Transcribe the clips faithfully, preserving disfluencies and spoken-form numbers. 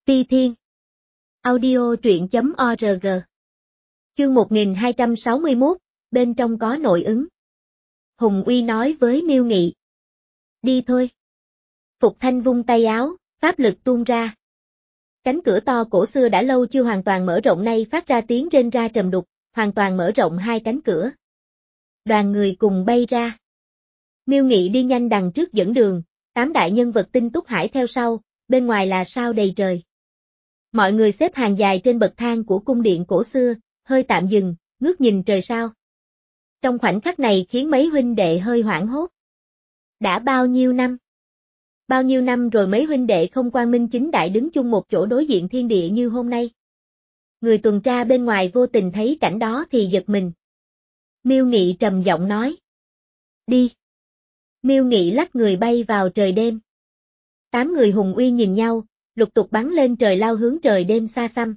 Ti Thiên. Audio truyện chấm org. Chương một nghìn hai trăm sáu mươi mốt, bên trong có nội ứng. Hùng Uy nói với Miêu Nghị. Đi thôi. Phục Thanh vung tay áo, pháp lực tuôn ra. Cánh cửa to cổ xưa đã lâu chưa hoàn toàn mở rộng nay phát ra tiếng rên ra trầm đục, hoàn toàn mở rộng hai cánh cửa. Đoàn người cùng bay ra. Miêu Nghị đi nhanh đằng trước dẫn đường, tám đại nhân vật tinh túc hải theo sau, bên ngoài là sao đầy trời. Mọi người xếp hàng dài trên bậc thang của cung điện cổ xưa, hơi tạm dừng, ngước nhìn trời sao. Trong khoảnh khắc này khiến mấy huynh đệ hơi hoảng hốt. Đã bao nhiêu năm? Bao nhiêu năm rồi mấy huynh đệ không quang minh chính đại đứng chung một chỗ đối diện thiên địa như hôm nay. Người tuần tra bên ngoài vô tình thấy cảnh đó thì giật mình. Miêu Nghị trầm giọng nói. Đi. Miêu Nghị lắc người bay vào trời đêm. Tám người Hùng Uy nhìn nhau, lục tục bắn lên trời lao hướng trời đêm xa xăm.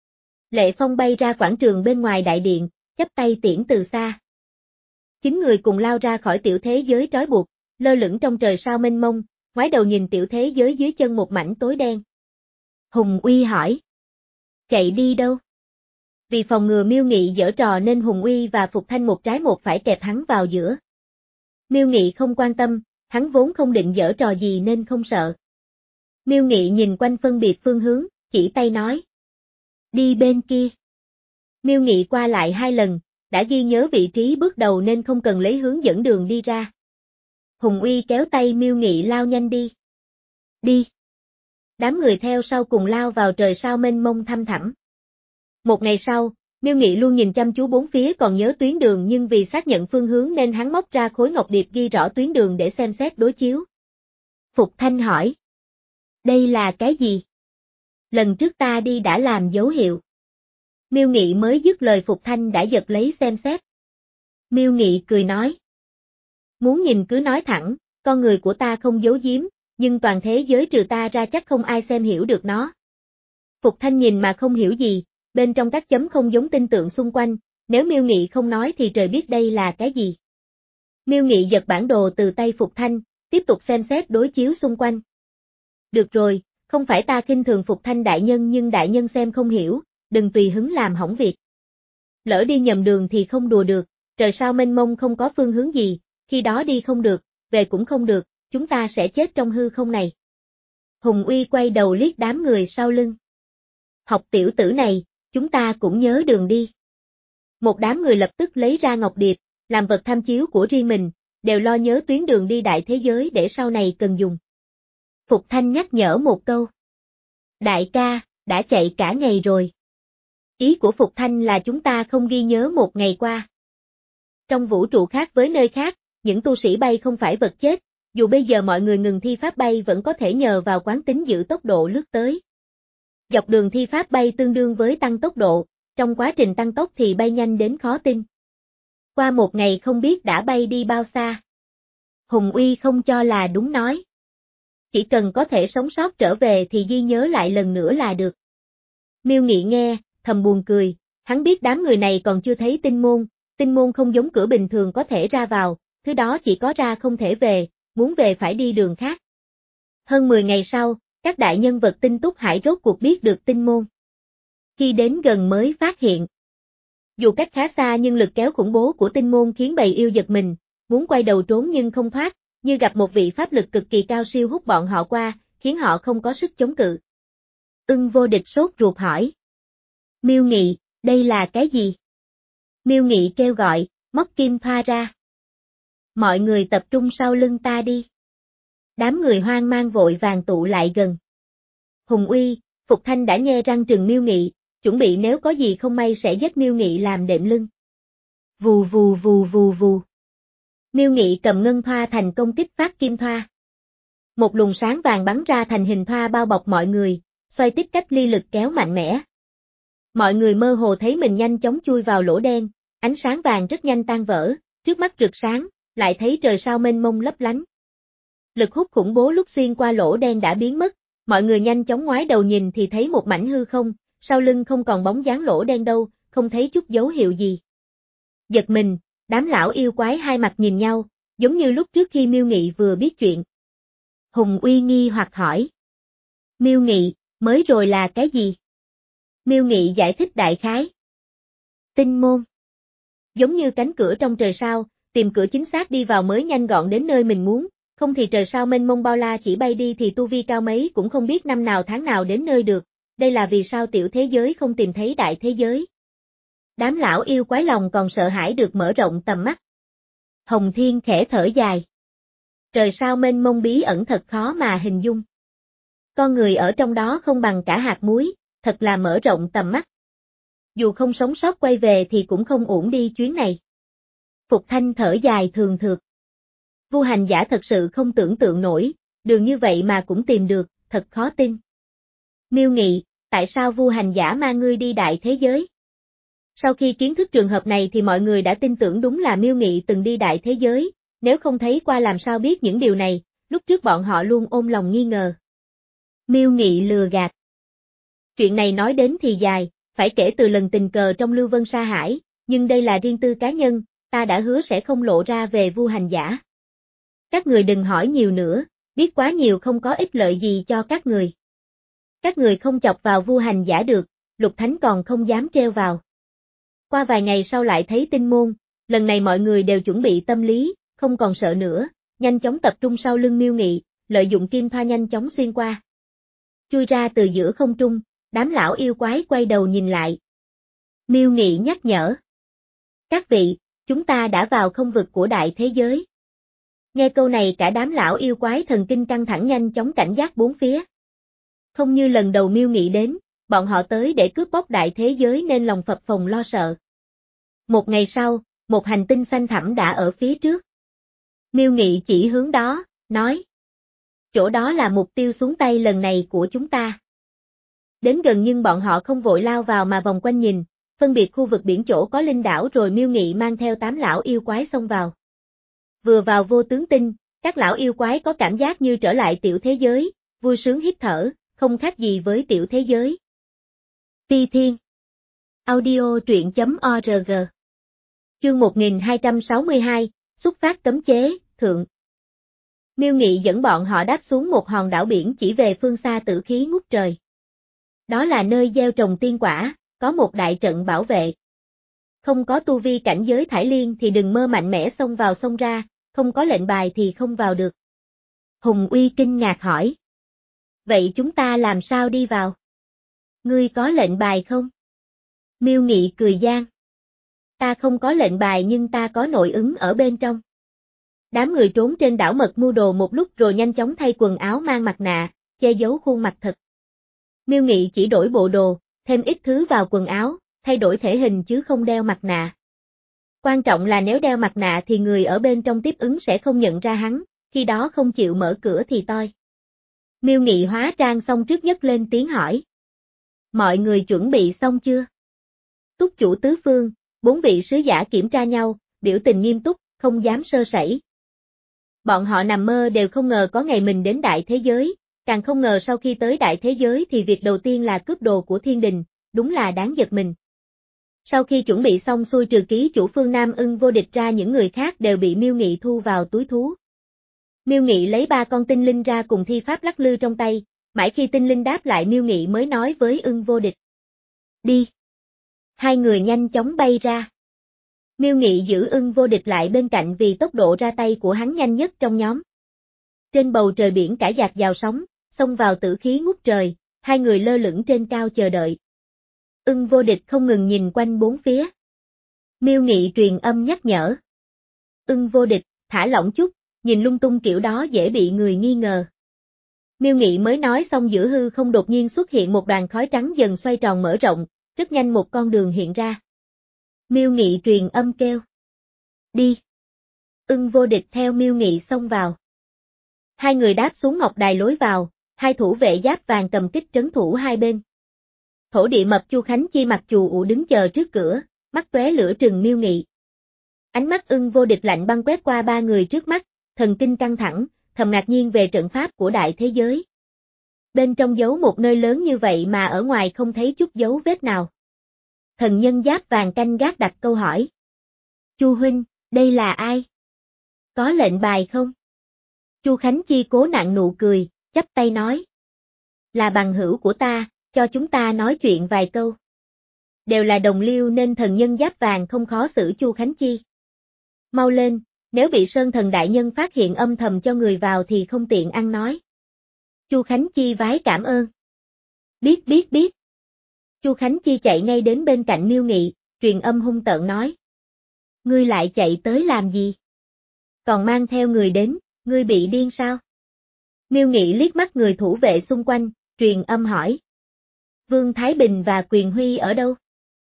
Lệ Phong bay ra quảng trường bên ngoài đại điện, chắp tay tiễn từ xa. Chín người cùng lao ra khỏi tiểu thế giới trói buộc, lơ lửng trong trời sao mênh mông, ngoái đầu nhìn tiểu thế giới dưới chân một mảnh tối đen. Hùng Uy hỏi. Chạy đi đâu? Vì phòng ngừa Miêu Nghị giở trò nên Hùng Uy và Phục Thanh một trái một phải kẹp hắn vào giữa. Miêu Nghị không quan tâm, hắn vốn không định giở trò gì nên không sợ. Miêu Nghị nhìn quanh phân biệt phương hướng, chỉ tay nói. Đi bên kia. Miêu Nghị qua lại hai lần, đã ghi nhớ vị trí bước đầu nên không cần lấy hướng dẫn đường đi ra. Hùng Uy kéo tay Miêu Nghị lao nhanh đi. Đi. Đám người theo sau cùng lao vào trời sao mênh mông thăm thẳm. Một ngày sau, Miêu Nghị luôn nhìn chăm chú bốn phía còn nhớ tuyến đường nhưng vì xác nhận phương hướng nên hắn móc ra khối ngọc điệp ghi rõ tuyến đường để xem xét đối chiếu. Phục Thanh hỏi. Đây là cái gì? Lần trước ta đi đã làm dấu hiệu. Miêu Nghị mới dứt lời Phục Thanh đã giật lấy xem xét. Miêu Nghị cười nói. Muốn nhìn cứ nói thẳng, con người của ta không giấu giếm, nhưng toàn thế giới trừ ta ra chắc không ai xem hiểu được nó. Phục Thanh nhìn mà không hiểu gì, bên trong các chấm không giống tinh tượng xung quanh, nếu Miêu Nghị không nói thì trời biết đây là cái gì. Miêu Nghị giật bản đồ từ tay Phục Thanh, tiếp tục xem xét đối chiếu xung quanh. Được rồi, không phải ta khinh thường Phục Thanh đại nhân nhưng đại nhân xem không hiểu, đừng tùy hứng làm hỏng việc. Lỡ đi nhầm đường thì không đùa được, trời sao mênh mông không có phương hướng gì, khi đó đi không được, về cũng không được, chúng ta sẽ chết trong hư không này. Hùng Uy quay đầu liếc đám người sau lưng. Học tiểu tử này, chúng ta cũng nhớ đường đi. Một đám người lập tức lấy ra ngọc điệp, làm vật tham chiếu của riêng mình, đều lo nhớ tuyến đường đi đại thế giới để sau này cần dùng. Phục Thanh nhắc nhở một câu. Đại ca, đã chạy cả ngày rồi. Ý của Phục Thanh là chúng ta không ghi nhớ một ngày qua. Trong vũ trụ khác với nơi khác, những tu sĩ bay không phải vật chết, dù bây giờ mọi người ngừng thi pháp bay vẫn có thể nhờ vào quán tính giữ tốc độ lướt tới. Dọc đường thi pháp bay tương đương với tăng tốc độ, trong quá trình tăng tốc thì bay nhanh đến khó tin. Qua một ngày không biết đã bay đi bao xa. Hùng Uy không cho là đúng nói. Chỉ cần có thể sống sót trở về thì ghi nhớ lại lần nữa là được. Miêu Nghị nghe, thầm buồn cười, hắn biết đám người này còn chưa thấy tinh môn, tinh môn không giống cửa bình thường có thể ra vào, thứ đó chỉ có ra không thể về, muốn về phải đi đường khác. Hơn mười ngày sau, các đại nhân vật tinh túc hải rốt cuộc biết được tinh môn. Khi đến gần mới phát hiện. Dù cách khá xa nhưng lực kéo khủng bố của tinh môn khiến bầy yêu giật mình, muốn quay đầu trốn nhưng không thoát, như gặp một vị pháp lực cực kỳ cao siêu hút bọn họ qua, khiến họ không có sức chống cự. Ưng Vô Địch sốt ruột hỏi. Miêu Nghị, đây là cái gì? Miêu Nghị kêu gọi, móc kim thoa ra. Mọi người tập trung sau lưng ta đi. Đám người hoang mang vội vàng tụ lại gần. Hùng Uy, Phục Thanh đã nhe răng trừng Miêu Nghị, chuẩn bị nếu có gì không may sẽ giết Miêu Nghị làm đệm lưng. Vù vù vù vù vù. Miêu Nghị cầm ngân thoa thành công kích phát kim thoa. Một luồng sáng vàng bắn ra thành hình thoa bao bọc mọi người, xoay tích cách ly lực kéo mạnh mẽ. Mọi người mơ hồ thấy mình nhanh chóng chui vào lỗ đen, ánh sáng vàng rất nhanh tan vỡ, trước mắt rực sáng, lại thấy trời sao mênh mông lấp lánh. Lực hút khủng bố lúc xuyên qua lỗ đen đã biến mất, mọi người nhanh chóng ngoái đầu nhìn thì thấy một mảnh hư không, sau lưng không còn bóng dáng lỗ đen đâu, không thấy chút dấu hiệu gì. Giật mình, đám lão yêu quái hai mặt nhìn nhau, giống như lúc trước khi Miêu Nghị vừa biết chuyện. Hùng Uy nghi hoặc hỏi. Miêu Nghị, Mới rồi là cái gì? Miêu Nghị giải thích đại khái. Tinh môn. Giống như cánh cửa trong trời sao, tìm cửa chính xác đi vào mới nhanh gọn đến nơi mình muốn, không thì trời sao mênh mông bao la chỉ bay đi thì tu vi cao mấy cũng không biết năm nào tháng nào đến nơi được, đây là vì sao tiểu thế giới không tìm thấy đại thế giới. Đám lão yêu quái lòng còn sợ hãi được mở rộng tầm mắt. Hồng Thiên khẽ thở dài. Trời sao mênh mông bí ẩn thật khó mà hình dung. Con người ở trong đó không bằng cả hạt muối, thật là mở rộng tầm mắt. Dù không sống sót quay về thì cũng không uổng đi chuyến này. Phục Thanh thở dài thường thượt. Vu hành giả thật sự không tưởng tượng nổi, đường như vậy mà cũng tìm được, thật khó tin. Miêu Nghị, tại sao Vu hành giả mang ngươi đi đại thế giới? Sau khi kiến thức trường hợp này thì mọi người đã tin tưởng đúng là Miêu Nghị từng đi đại thế giới, nếu không thấy qua làm sao biết những điều này, lúc trước bọn họ luôn ôm lòng nghi ngờ. Miêu Nghị lừa gạt. Chuyện này nói đến thì dài, phải kể từ lần tình cờ trong Lưu Vân Sa Hải, nhưng đây là riêng tư cá nhân, ta đã hứa sẽ không lộ ra về Vu hành giả. Các người đừng hỏi nhiều nữa, biết quá nhiều không có ích lợi gì cho các người. Các người không chọc vào Vu hành giả được, Lục Thánh còn không dám treo vào. Qua vài ngày sau lại thấy tinh môn, lần này mọi người đều chuẩn bị tâm lý, không còn sợ nữa, nhanh chóng tập trung sau lưng Miêu Nghị, lợi dụng kim thoa nhanh chóng xuyên qua. Chui ra từ giữa không trung, đám lão yêu quái quay đầu nhìn lại. Miêu Nghị nhắc nhở. Các vị, chúng ta đã vào không vực của đại thế giới. Nghe câu này cả đám lão yêu quái thần kinh căng thẳng nhanh chóng cảnh giác bốn phía. Không như lần đầu Miêu Nghị đến, bọn họ tới để cướp bóc đại thế giới nên lòng phập phồng lo sợ. Một ngày sau, một hành tinh xanh thẳm đã ở phía trước. Miêu Nghị chỉ hướng đó, nói. Chỗ đó là mục tiêu xuống tay lần này của chúng ta. Đến gần nhưng bọn họ không vội lao vào mà vòng quanh nhìn, phân biệt khu vực biển chỗ có linh đảo rồi Miêu Nghị mang theo tám lão yêu quái xông vào. Vừa vào vô tướng tinh, các lão yêu quái có cảm giác như trở lại tiểu thế giới, vui sướng hít thở, không khác gì với tiểu thế giới. Phi Thiên. Audio truyện chấm org. Chương một nghìn hai trăm sáu mươi hai, xuất phát cấm chế, thượng. Miêu Nghị dẫn bọn họ đáp xuống một hòn đảo biển chỉ về phương xa tử khí ngút trời. Đó là nơi gieo trồng tiên quả, có một đại trận bảo vệ. Không có tu vi cảnh giới thải liên thì đừng mơ mạnh mẽ xông vào xông ra, không có lệnh bài thì không vào được. Hùng Uy kinh ngạc hỏi. Vậy chúng ta làm sao đi vào? Ngươi có lệnh bài không? Miêu Nghị cười gian. Ta không có lệnh bài nhưng ta có nội ứng ở bên trong. Đám người trốn trên đảo mật mưu đồ một lúc rồi nhanh chóng thay quần áo mang mặt nạ, che giấu khuôn mặt thật. Miêu Nghị chỉ đổi bộ đồ, thêm ít thứ vào quần áo, thay đổi thể hình chứ không đeo mặt nạ. Quan trọng là nếu đeo mặt nạ thì người ở bên trong tiếp ứng sẽ không nhận ra hắn, khi đó không chịu mở cửa thì toi. Miêu Nghị hóa trang xong trước nhất lên tiếng hỏi. Mọi người chuẩn bị xong chưa? Túc chủ tứ phương, bốn vị sứ giả kiểm tra nhau, biểu tình nghiêm túc, không dám sơ sẩy. Bọn họ nằm mơ đều không ngờ có ngày mình đến đại thế giới, càng không ngờ sau khi tới đại thế giới thì việc đầu tiên là cướp đồ của thiên đình, đúng là đáng giật mình. Sau khi chuẩn bị xong xuôi trừ ký chủ Phương Nam Ưng Vô Địch ra những người khác đều bị Miêu Nghị thu vào túi thú. Miêu Nghị lấy ba con tinh linh ra cùng thi pháp lắc lư trong tay, mãi khi tinh linh đáp lại Miêu Nghị mới nói với Ưng Vô Địch. Đi. Hai người nhanh chóng bay ra. Miêu Nghị giữ Ưng Vô Địch lại bên cạnh vì tốc độ ra tay của hắn nhanh nhất trong nhóm. Trên bầu trời biển cả dạt dào sóng, xông vào tử khí ngút trời, hai người lơ lửng trên cao chờ đợi. Ưng Vô Địch không ngừng nhìn quanh bốn phía. Miêu Nghị truyền âm nhắc nhở. Ưng Vô Địch, thả lỏng chút, nhìn lung tung kiểu đó dễ bị người nghi ngờ. Miêu Nghị mới nói xong giữa hư không đột nhiên xuất hiện một đoàn khói trắng dần xoay tròn mở rộng, rất nhanh một con đường hiện ra. Miêu Nghị truyền âm kêu. Đi. Ưng Vô Địch theo Miêu Nghị xông vào. Hai người đáp xuống ngọc đài lối vào, hai thủ vệ giáp vàng cầm kích trấn thủ hai bên. Thổ địa mập Chu Khánh Chi mặc chù ụ đứng chờ trước cửa, mắt tóe lửa trừng Miêu Nghị. Ánh mắt Ưng Vô Địch lạnh băng quét qua ba người trước mắt, thần kinh căng thẳng, thầm ngạc nhiên về trận pháp của đại thế giới. Bên trong giấu một nơi lớn như vậy mà ở ngoài không thấy chút dấu vết nào. Thần nhân giáp vàng canh gác đặt câu hỏi. Chu huynh, đây là ai? Có lệnh bài không? Chu Khánh Chi cố nặn nụ cười, chắp tay nói. Là bằng hữu của ta, cho chúng ta nói chuyện vài câu. Đều là đồng liêu nên thần nhân giáp vàng không khó xử Chu Khánh Chi. Mau lên, nếu bị Sơn Thần đại nhân phát hiện âm thầm cho người vào thì không tiện ăn nói. Chu Khánh Chi vái cảm ơn. Biết biết biết. Chu Khánh Chi chạy ngay đến bên cạnh Miêu Nghị, truyền âm hung tợn nói. Ngươi lại chạy tới làm gì? Còn mang theo người đến, ngươi bị điên sao? Miêu Nghị liếc mắt người thủ vệ xung quanh, truyền âm hỏi. Vương Thái Bình và Quyền Huy ở đâu?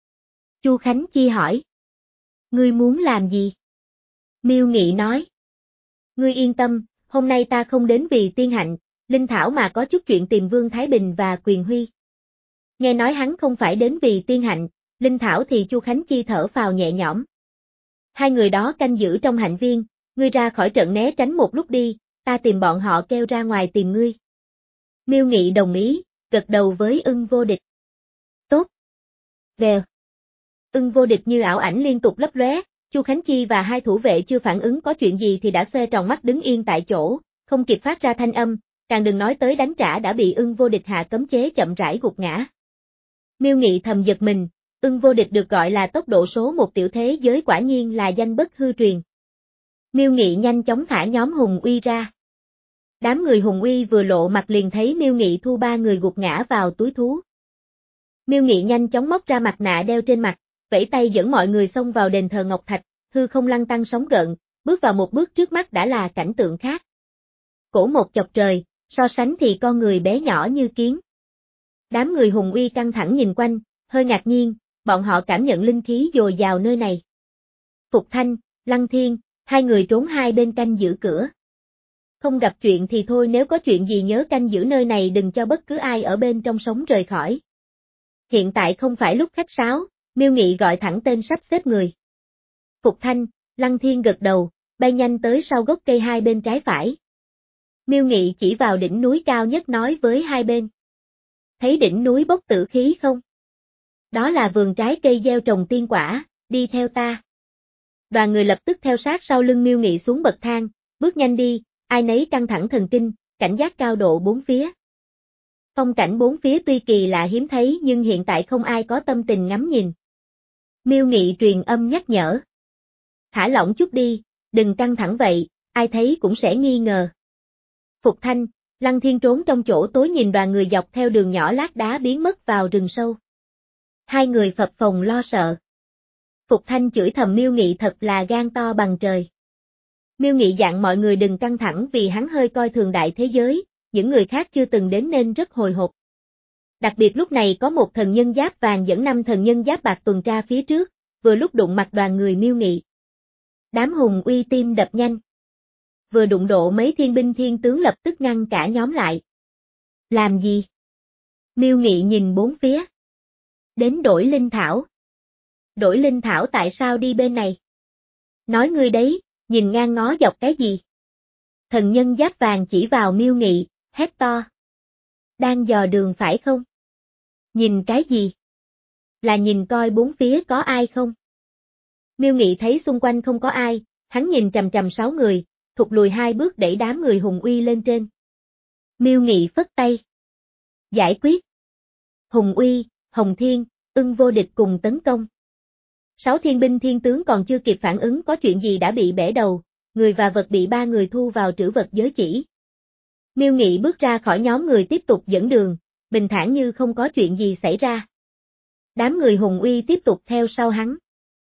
Chu Khánh Chi hỏi. Ngươi muốn làm gì? Miêu Nghị nói. Ngươi yên tâm, hôm nay ta không đến vì tiên hạnh, linh thảo mà có chút chuyện tìm Vương Thái Bình và Quyền Huy. Nghe nói hắn không phải đến vì tiên hạnh, linh thảo thì Chu Khánh Chi thở phào nhẹ nhõm. Hai người đó canh giữ trong hạnh viên, ngươi ra khỏi trận né tránh một lúc đi, ta tìm bọn họ kêu ra ngoài tìm ngươi. Miêu Nghị đồng ý, gật đầu với Ưng Vô Địch. Tốt. Vèo. Ưng Vô Địch như ảo ảnh liên tục lấp lóe, Chu Khánh Chi và hai thủ vệ chưa phản ứng có chuyện gì thì đã xoe tròn mắt đứng yên tại chỗ, không kịp phát ra thanh âm, càng đừng nói tới đánh trả đã bị Ưng Vô Địch hạ cấm chế chậm rãi gục ngã. Miêu Nghị thầm giật mình, Ưng Vô Địch được gọi là tốc độ số một tiểu thế giới quả nhiên là danh bất hư truyền. Miêu Nghị nhanh chóng thả nhóm Hùng Uy ra. Đám người Hùng Uy vừa lộ mặt liền thấy Miêu Nghị thu ba người gục ngã vào túi thú. Miêu Nghị nhanh chóng móc ra mặt nạ đeo trên mặt, vẫy tay dẫn mọi người xông vào đền thờ Ngọc Thạch, hư không lăn tăn sóng gợn, bước vào một bước trước mắt đã là cảnh tượng khác. Cổ một chọc trời, so sánh thì con người bé nhỏ như kiến. Đám người Hùng Uy căng thẳng nhìn quanh, hơi ngạc nhiên, bọn họ cảm nhận linh khí dồi dào nơi này. Phục Thanh, Lăng Thiên, hai người trốn hai bên canh giữ cửa. Không gặp chuyện thì thôi, nếu có chuyện gì nhớ canh giữ nơi này đừng cho bất cứ ai ở bên trong sống rời khỏi. Hiện tại không phải lúc khách sáo, Miêu Nghị gọi thẳng tên sắp xếp người. Phục Thanh, Lăng Thiên gật đầu, bay nhanh tới sau gốc cây hai bên trái phải. Miêu Nghị chỉ vào đỉnh núi cao nhất nói với hai bên. Thấy đỉnh núi bốc tử khí không? Đó là vườn trái cây gieo trồng tiên quả, đi theo ta. Đoàn người lập tức theo sát sau lưng Miêu Nghị xuống bậc thang, bước nhanh đi, ai nấy căng thẳng thần kinh, cảnh giác cao độ bốn phía. Phong cảnh bốn phía tuy kỳ lạ hiếm thấy nhưng hiện tại không ai có tâm tình ngắm nhìn. Miêu Nghị truyền âm nhắc nhở. Thả lỏng chút đi, đừng căng thẳng vậy, ai thấy cũng sẽ nghi ngờ. Phục Thanh, Lăng Thiên trốn trong chỗ tối nhìn đoàn người dọc theo đường nhỏ lát đá biến mất vào rừng sâu. Hai người phập phồng lo sợ. Phục Thanh chửi thầm Miêu Nghị thật là gan to bằng trời. Miêu Nghị dặn mọi người đừng căng thẳng vì hắn hơi coi thường đại thế giới, những người khác chưa từng đến nên rất hồi hộp. Đặc biệt lúc này có một thần nhân giáp vàng dẫn năm thần nhân giáp bạc tuần tra phía trước, vừa lúc đụng mặt đoàn người Miêu Nghị. Đám Hùng Uy tim đập nhanh. Vừa đụng độ mấy thiên binh thiên tướng lập tức ngăn cả nhóm lại. Làm gì? Miêu Nghị nhìn bốn phía. Đến đổi linh thảo. Đổi linh thảo tại sao đi bên này? Nói ngươi đấy, nhìn ngang ngó dọc cái gì? Thần nhân giáp vàng chỉ vào Miêu Nghị, hét to. Đang dò đường phải không? Nhìn cái gì? Là nhìn coi bốn phía có ai không? Miêu Nghị thấy xung quanh không có ai, hắn nhìn chằm chằm sáu người, thụt lùi hai bước đẩy đám người Hùng Uy lên trên. Miêu Nghị phất tay. Giải quyết. Hùng Uy, Hồng Thiên, Ưng Vô Địch cùng tấn công. Sáu thiên binh thiên tướng còn chưa kịp phản ứng có chuyện gì đã bị bẻ đầu, người và vật bị ba người thu vào trữ vật giới chỉ. Miêu Nghị bước ra khỏi nhóm người tiếp tục dẫn đường, bình thản như không có chuyện gì xảy ra. Đám người Hùng Uy tiếp tục theo sau hắn.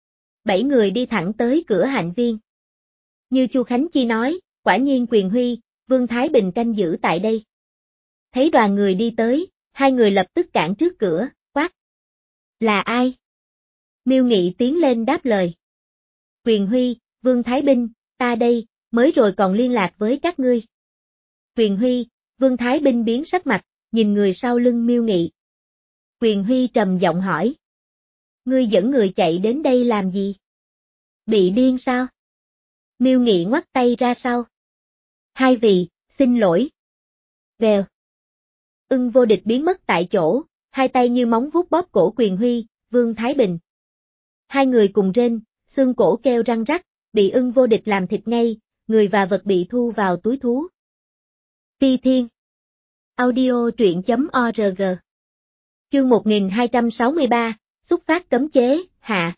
Bảy người đi thẳng tới cửa hạnh viên. Như Chu Khánh Chi nói, quả nhiên Quyền Huy, Vương Thái Bình canh giữ tại đây. Thấy đoàn người đi tới, hai người lập tức cản trước cửa, quát. Là ai? Miêu Nghị tiến lên đáp lời. Quyền Huy, Vương Thái Bình, ta đây, mới rồi còn liên lạc với các ngươi. Quyền Huy, Vương Thái Bình biến sắc mặt, nhìn người sau lưng Miêu Nghị. Quyền Huy trầm giọng hỏi. Ngươi dẫn người chạy đến đây làm gì? Bị điên sao? Miêu Nghị ngoắt tay ra sau. Hai vị, xin lỗi. Vèo. Ưng Vô Địch biến mất tại chỗ, hai tay như móng vuốt bóp cổ Quyền Huy, Vương Thái Bình. Hai người cùng rên, xương cổ kêu răng rắc, bị Ưng Vô Địch làm thịt ngay, người và vật bị thu vào túi thú. Phi Thiên. Audio truyện chấm org. Chương một nghìn hai trăm sáu mươi ba, xuất phát cấm chế, hạ.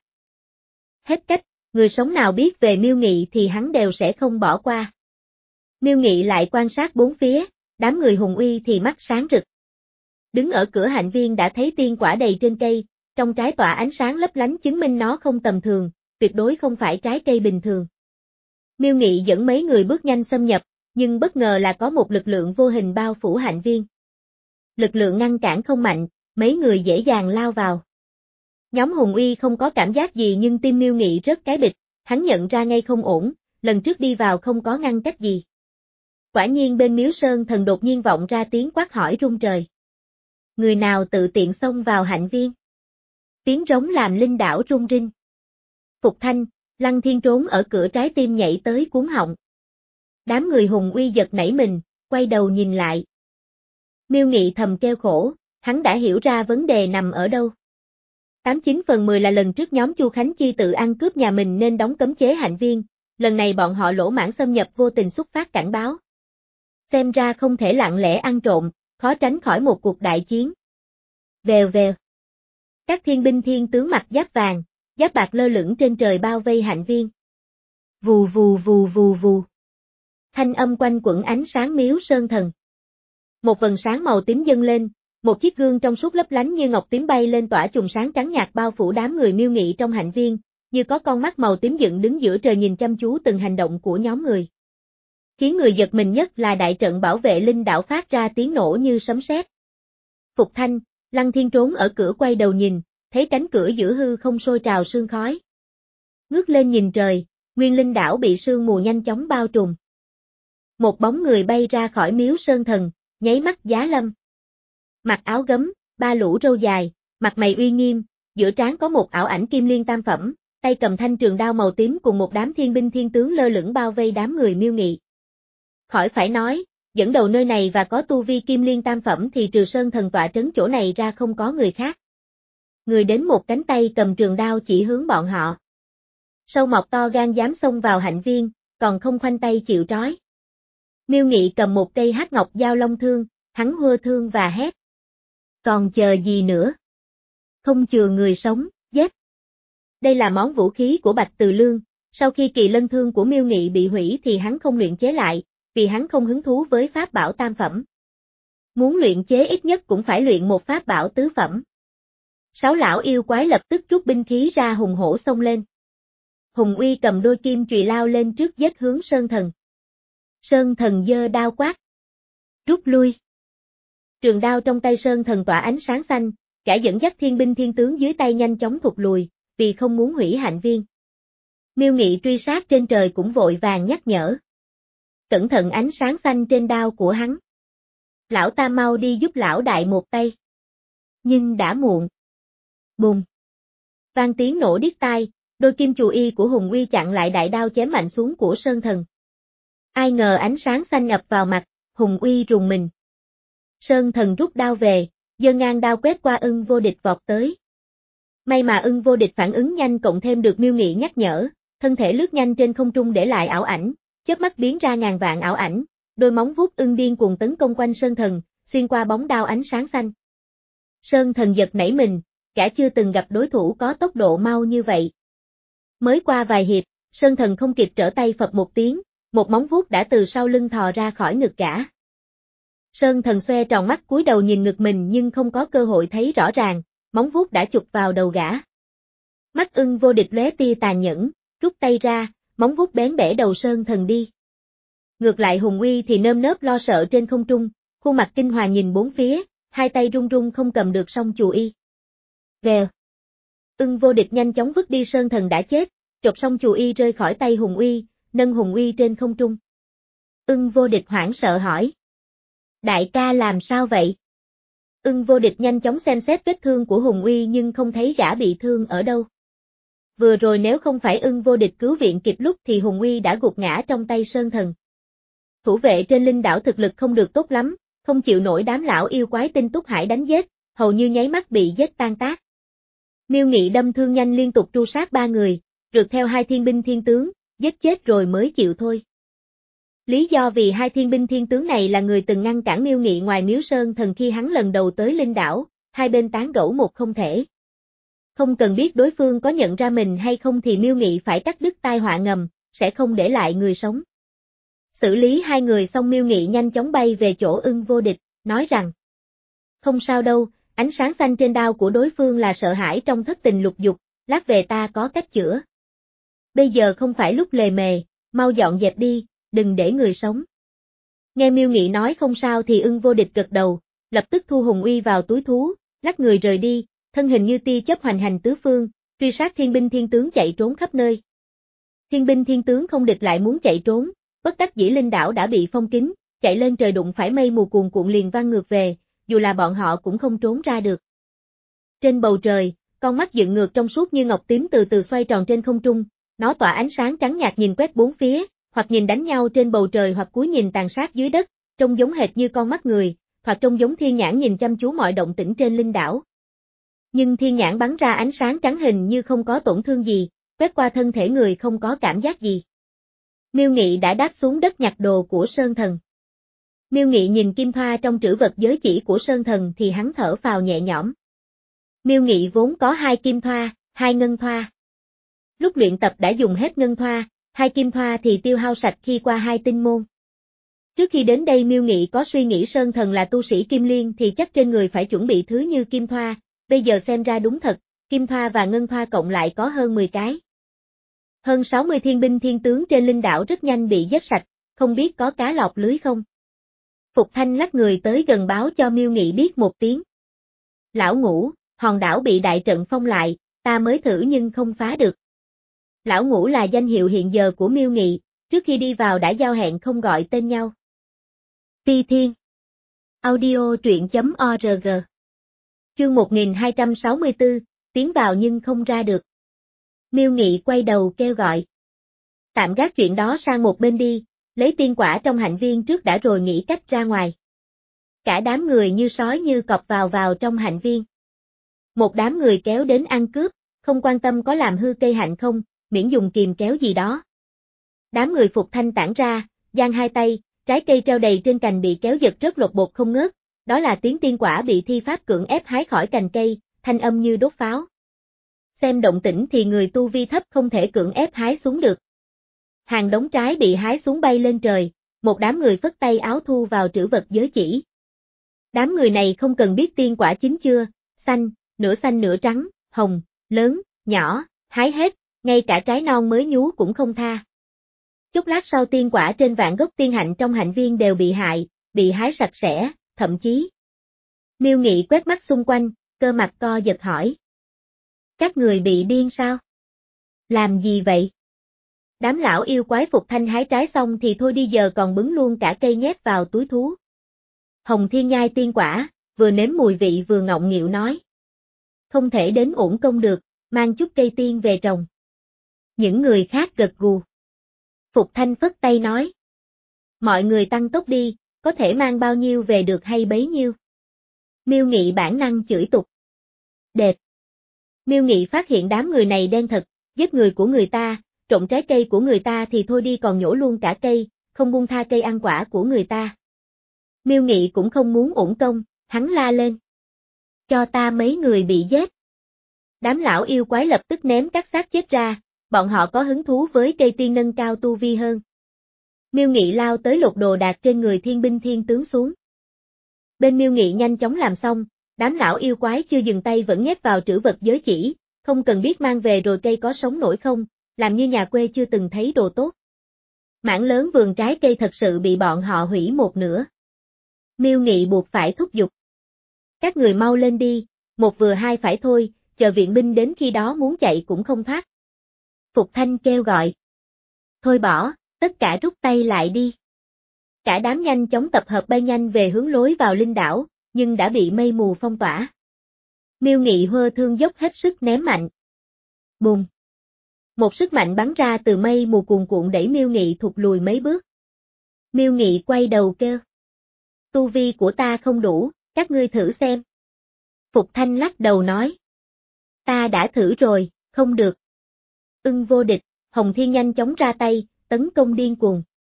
Hết cách, người sống nào biết về Miêu Nghị thì hắn đều sẽ không bỏ qua. Miêu Nghị lại quan sát bốn phía, đám người Hùng Uy thì mắt sáng rực. Đứng ở cửa hạnh viên đã thấy tiên quả đầy trên cây, trong trái tỏa ánh sáng lấp lánh chứng minh nó không tầm thường, tuyệt đối không phải trái cây bình thường. Miêu Nghị dẫn mấy người bước nhanh xâm nhập, nhưng bất ngờ là có một lực lượng vô hình bao phủ hạnh viên. Lực lượng ngăn cản không mạnh, mấy người dễ dàng lao vào. Nhóm Hùng Uy không có cảm giác gì nhưng tim Miêu Nghị rất cái bịch, hắn nhận ra ngay không ổn, lần trước đi vào không có ngăn cách gì. Quả nhiên bên Miếu Sơn Thần đột nhiên vọng ra tiếng quát hỏi rung trời. Người nào tự tiện xông vào hạnh viên? Tiếng rống làm linh đảo rung rinh. Phục Thanh, Lăng Thiên trốn ở cửa trái tim nhảy tới cuốn họng. Đám người Hùng Uy giật nảy mình, quay đầu nhìn lại. Miêu Nghị thầm kêu khổ, hắn đã hiểu ra vấn đề nằm ở đâu. Tám chín phần mười là lần trước nhóm Chu Khánh Chi tự ăn cướp nhà mình nên đóng cấm chế hạnh viên, lần này bọn họ lỗ mãng xâm nhập vô tình xuất phát cảnh báo. Xem ra không thể lặng lẽ ăn trộm, khó tránh khỏi một cuộc đại chiến. Vèo vèo. Các thiên binh thiên tướng mặc giáp vàng, giáp bạc lơ lửng trên trời bao vây hạnh viên. Vù vù vù vù vù. Thanh âm quanh quẩn ánh sáng Miếu Sơn Thần. Một vầng sáng màu tím dâng lên, một chiếc gương trong suốt lấp lánh như ngọc tím bay lên tỏa chùm sáng trắng nhạt bao phủ đám người Miêu Nghị trong hạnh viên, như có con mắt màu tím dựng đứng giữa trời nhìn chăm chú từng hành động của nhóm người. Khiến người giật mình nhất là đại trận bảo vệ linh đảo phát ra tiếng nổ như sấm sét. Phục Thanh, Lăng Thiên trốn ở cửa quay đầu nhìn, thấy cánh cửa giữa hư không sôi trào sương khói. Ngước lên nhìn trời, nguyên linh đảo bị sương mù nhanh chóng bao trùm. Một bóng người bay ra khỏi Miếu Sơn Thần, nháy mắt giá lâm. Mặc áo gấm, ba lũ râu dài, mặt mày uy nghiêm, giữa trán có một ảo ảnh kim liên tam phẩm, tay cầm thanh trường đao màu tím cùng một đám thiên binh thiên tướng lơ lửng bao vây đám người Miêu Nghị. Khỏi phải nói, dẫn đầu nơi này và có tu vi kim liên tam phẩm thì trừ Sơn Thần tọa trấn chỗ này ra không có người khác. Người đến một cánh tay cầm trường đao chỉ hướng bọn họ. Sâu mọc to gan dám xông vào hạnh viên, còn không khoanh tay chịu trói. Miêu Nghị cầm một cây hắc ngọc dao long thương, hắn hô thương và hét. Còn chờ gì nữa? Không chừa người sống, giết. Đây là món vũ khí của Bạch Từ Lương, sau khi kỳ lân thương của Miêu Nghị bị hủy thì hắn không luyện chế lại, vì hắn không hứng thú với pháp bảo tam phẩm. Muốn luyện chế ít nhất cũng phải luyện một pháp bảo tứ phẩm. Sáu lão yêu quái lập tức rút binh khí ra hùng hổ xông lên. Hùng Uy cầm đôi kim chùy lao lên trước giết hướng Sơn Thần. Sơn Thần giơ đao quát. Rút lui. Trường đao trong tay Sơn Thần tỏa ánh sáng xanh, cả dẫn dắt thiên binh thiên tướng dưới tay nhanh chóng thụt lùi, vì không muốn hủy hạnh viên. Miêu Nghị truy sát trên trời cũng vội vàng nhắc nhở. Cẩn thận ánh sáng xanh trên đao của hắn. Lão ta mau đi giúp lão đại một tay. Nhưng đã muộn. Bùng. Vang tiếng nổ điếc tai, đôi kim chù y của Hùng Uy chặn lại đại đao chém mạnh xuống của Sơn Thần. Ai ngờ ánh sáng xanh ập vào mặt, Hùng Uy rùng mình. Sơn Thần rút đao về, giơ ngang đao quét qua Ưng Vô Địch vọt tới. May mà Ưng Vô Địch phản ứng nhanh cộng thêm được Miêu Nghị nhắc nhở, thân thể lướt nhanh trên không trung để lại ảo ảnh, chớp mắt biến ra ngàn vạn ảo ảnh, đôi móng vuốt ưng điên cuồng tấn công quanh Sơn Thần, xuyên qua bóng đao ánh sáng xanh. Sơn Thần giật nảy mình, cả chưa từng gặp đối thủ có tốc độ mau như vậy. Mới qua vài hiệp, Sơn Thần không kịp trở tay phập một tiếng, một móng vuốt đã từ sau lưng thò ra khỏi ngực gã. Sơn Thần xoe tròn mắt cúi đầu nhìn ngực mình nhưng không có cơ hội thấy rõ ràng, móng vuốt đã chụp vào đầu gã. Mắt Ưng Vô Địch lóe tia tàn nhẫn, rút tay ra, móng vuốt bén bẻ đầu Sơn Thần đi. Ngược lại Hùng Uy thì nơm nớp lo sợ trên không trung, khuôn mặt kinh hoàng nhìn bốn phía, hai tay run run không cầm được song chù y. Vèo. Ưng Vô Địch nhanh chóng vứt đi Sơn Thần đã chết, chộp song chù y rơi khỏi tay Hùng Uy, nâng Hùng Uy trên không trung. Ưng Vô Địch hoảng sợ hỏi. Đại ca làm sao vậy? Ưng Vô Địch nhanh chóng xem xét vết thương của Hùng Uy nhưng không thấy gã bị thương ở đâu. Vừa rồi nếu không phải Ưng Vô Địch cứu viện kịp lúc thì Hùng Uy đã gục ngã trong tay Sơn Thần. Thủ vệ trên linh đảo thực lực không được tốt lắm, không chịu nổi đám lão yêu quái tinh túc hải đánh giết, hầu như nháy mắt bị giết tan tác. Miêu Nghị đâm thương nhanh liên tục tru sát ba người, rượt theo hai thiên binh thiên tướng, giết chết rồi mới chịu thôi. Lý do vì hai thiên binh thiên tướng này là người từng ngăn cản Miêu Nghị ngoài Miếu Sơn Thần khi hắn lần đầu tới Linh Đảo, hai bên tán gẫu một không thể. Không cần biết đối phương có nhận ra mình hay không thì Miêu Nghị phải cắt đứt tai họa ngầm, sẽ không để lại người sống. Xử lý hai người xong Miêu Nghị nhanh chóng bay về chỗ Ưng Vô Địch, nói rằng: không sao đâu, ánh sáng xanh trên đao của đối phương là sợ hãi trong thất tình lục dục, lát về ta có cách chữa. Bây giờ không phải lúc lề mề, mau dọn dẹp đi, đừng để người sống. Nghe Miêu Nghị nói không sao thì Ưng Vô Địch gật đầu, lập tức thu Hùng Uy vào túi thú, lách người rời đi, thân hình như tia chớp hoành hành tứ phương, truy sát thiên binh thiên tướng chạy trốn khắp nơi. Thiên binh thiên tướng không địch lại muốn chạy trốn, bất đắc dĩ Linh Đảo đã bị phong kín, chạy lên trời đụng phải mây mù cuồn cuộn liền văng ngược về, dù là bọn họ cũng không trốn ra được. Trên bầu trời, con mắt dựng ngược trong suốt như ngọc tím từ từ xoay tròn trên không trung, nó tỏa ánh sáng trắng nhạt nhìn quét bốn phía, hoặc nhìn đánh nhau trên bầu trời hoặc cúi nhìn tàn sát dưới đất, trông giống hệt như con mắt người, hoặc trông giống thiên nhãn nhìn chăm chú mọi động tĩnh trên Linh Đảo. Nhưng thiên nhãn bắn ra ánh sáng trắng hình như không có tổn thương gì, quét qua thân thể người không có cảm giác gì. Miêu Nghị đã đáp xuống đất nhặt đồ của Sơn Thần. Miêu Nghị nhìn kim thoa trong trữ vật giới chỉ của Sơn Thần thì hắn thở phào nhẹ nhõm. Miêu Nghị vốn có hai kim thoa, hai ngân thoa. Lúc luyện tập đã dùng hết ngân thoa, hai kim thoa thì tiêu hao sạch khi qua hai tinh môn. Trước khi đến đây Miêu Nghị có suy nghĩ Sơn Thần là tu sĩ Kim Liên thì chắc trên người phải chuẩn bị thứ như kim thoa, bây giờ xem ra đúng thật, kim thoa và ngân thoa cộng lại có hơn mười cái. Hơn sáu mươi thiên binh thiên tướng trên Linh Đảo rất nhanh bị giết sạch, không biết có cá lọt lưới không. Phục Thanh lắc người tới gần báo cho Miêu Nghị biết một tiếng. Lão Ngũ, hòn đảo bị đại trận phong lại, ta mới thử nhưng không phá được. Lão Ngũ là danh hiệu hiện giờ của Miêu Nghị, trước khi đi vào đã giao hẹn không gọi tên nhau. Phi Thiên Audio truyện.org Chương một nghìn hai trăm sáu mươi tư, tiến vào nhưng không ra được. Miêu Nghị quay đầu kêu gọi. Tạm gác chuyện đó sang một bên đi, lấy tiên quả trong hạnh viên trước đã rồi nghĩ cách ra ngoài. Cả đám người như sói như cọp vào vào trong hạnh viên. Một đám người kéo đến ăn cướp, không quan tâm có làm hư cây hạnh không, miễn dùng kìm kéo gì đó. Đám người Phục Thanh tản ra, giang hai tay, trái cây treo đầy trên cành bị kéo giật rất lột bột không ngớt, đó là tiếng tiên quả bị thi pháp cưỡng ép hái khỏi cành cây, thanh âm như đốt pháo. Xem động tĩnh thì người tu vi thấp không thể cưỡng ép hái xuống được. Hàng đống trái bị hái xuống bay lên trời, một đám người phất tay áo thu vào trữ vật giới chỉ. Đám người này không cần biết tiên quả chín chưa, xanh, nửa xanh nửa trắng, hồng, lớn, nhỏ, hái hết, ngay cả trái non mới nhú cũng không tha. Chốc lát sau tiên quả trên vạn gốc tiên hạnh trong hạnh viên đều bị hại, bị hái sạch sẽ, thậm chí. Miêu Nghị quét mắt xung quanh, cơ mặt co giật hỏi. Các người bị điên sao? Làm gì vậy? Đám lão yêu quái Phục Thanh hái trái xong thì thôi đi giờ còn bứng luôn cả cây nhét vào túi thú. Hồng Thiên nhai tiên quả, vừa nếm mùi vị vừa ngọng nghịu nói. Không thể đến uổng công được, mang chút cây tiên về trồng. Những người khác gật gù. Phục Thanh phất tay nói. Mọi người tăng tốc đi, có thể mang bao nhiêu về được hay bấy nhiêu. Miêu Nghị bản năng chửi tục. Đệt. Miêu Nghị phát hiện đám người này đen thật, giết người của người ta, trộm trái cây của người ta thì thôi đi còn nhổ luôn cả cây, không buông tha cây ăn quả của người ta. Miêu Nghị cũng không muốn uổng công, hắn la lên. Cho ta mấy người bị giết. Đám lão yêu quái lập tức ném các xác chết ra, bọn họ có hứng thú với cây tiên nâng cao tu vi hơn. Miêu Nghị lao tới lột đồ đạc trên người thiên binh thiên tướng xuống. Bên Miêu Nghị nhanh chóng làm xong, đám lão yêu quái chưa dừng tay vẫn nhét vào trữ vật giới chỉ, không cần biết mang về rồi cây có sống nổi không, làm như nhà quê chưa từng thấy đồ tốt. Mảng lớn vườn trái cây thật sự bị bọn họ hủy một nửa. Miêu Nghị buộc phải thúc giục. Các người mau lên đi, một vừa hai phải thôi, chờ viện binh đến khi đó muốn chạy cũng không thoát. Phục Thanh kêu gọi. Thôi bỏ, tất cả rút tay lại đi. Cả đám nhanh chóng tập hợp bay nhanh về hướng lối vào Linh Đảo, nhưng đã bị mây mù phong tỏa. Miêu Nghị hơ thương dốc hết sức ném mạnh. Bùm! Một sức mạnh bắn ra từ mây mù cuồn cuộn đẩy Miêu Nghị thụt lùi mấy bước. Miêu Nghị quay đầu kêu. Tu vi của ta không đủ, các ngươi thử xem. Phục Thanh lắc đầu nói. Ta đã thử rồi, không được. Ưng Vô Địch, Hồng Thiên nhanh chóng ra tay, tấn công điên cuồng.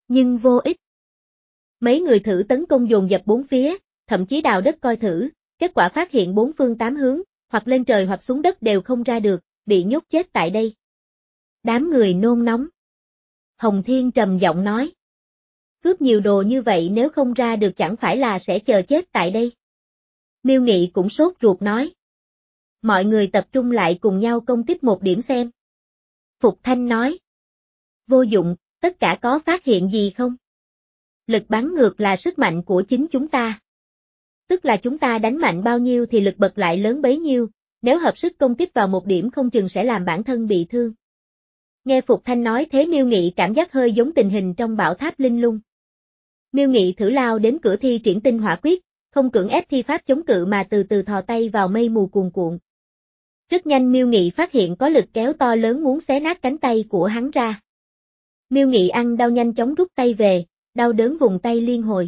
Nhưng vô ích. Mấy người thử tấn công dồn dập bốn phía, thậm chí đào đất coi thử, kết quả phát hiện bốn phương tám hướng, hoặc lên trời hoặc xuống đất đều không ra được, bị nhốt chết tại đây. Đám người nôn nóng. Hồng Thiên trầm giọng nói. Cướp nhiều đồ như vậy nếu không ra được chẳng phải là sẽ chờ chết tại đây. Miêu Nghị cũng sốt ruột nói. Mọi người tập trung lại cùng nhau công kích một điểm xem. Phục Thanh nói. Vô dụng, tất cả có phát hiện gì không? Lực bắn ngược là sức mạnh của chính chúng ta. Tức là chúng ta đánh mạnh bao nhiêu thì lực bật lại lớn bấy nhiêu, nếu hợp sức công kích vào một điểm không chừng sẽ làm bản thân bị thương. Nghe Phục Thanh nói thế Miêu Nghị cảm giác hơi giống tình hình trong bảo tháp linh lung. Miêu Nghị thử lao đến cửa thi triển tinh hỏa quyết, không cưỡng ép thi pháp chống cự mà từ từ thò tay vào mây mù cuồn cuộn. Rất nhanh Miêu Nghị phát hiện có lực kéo to lớn muốn xé nát cánh tay của hắn ra. Miêu Nghị ăn đau nhanh chóng rút tay về, đau đớn vùng tay liên hồi.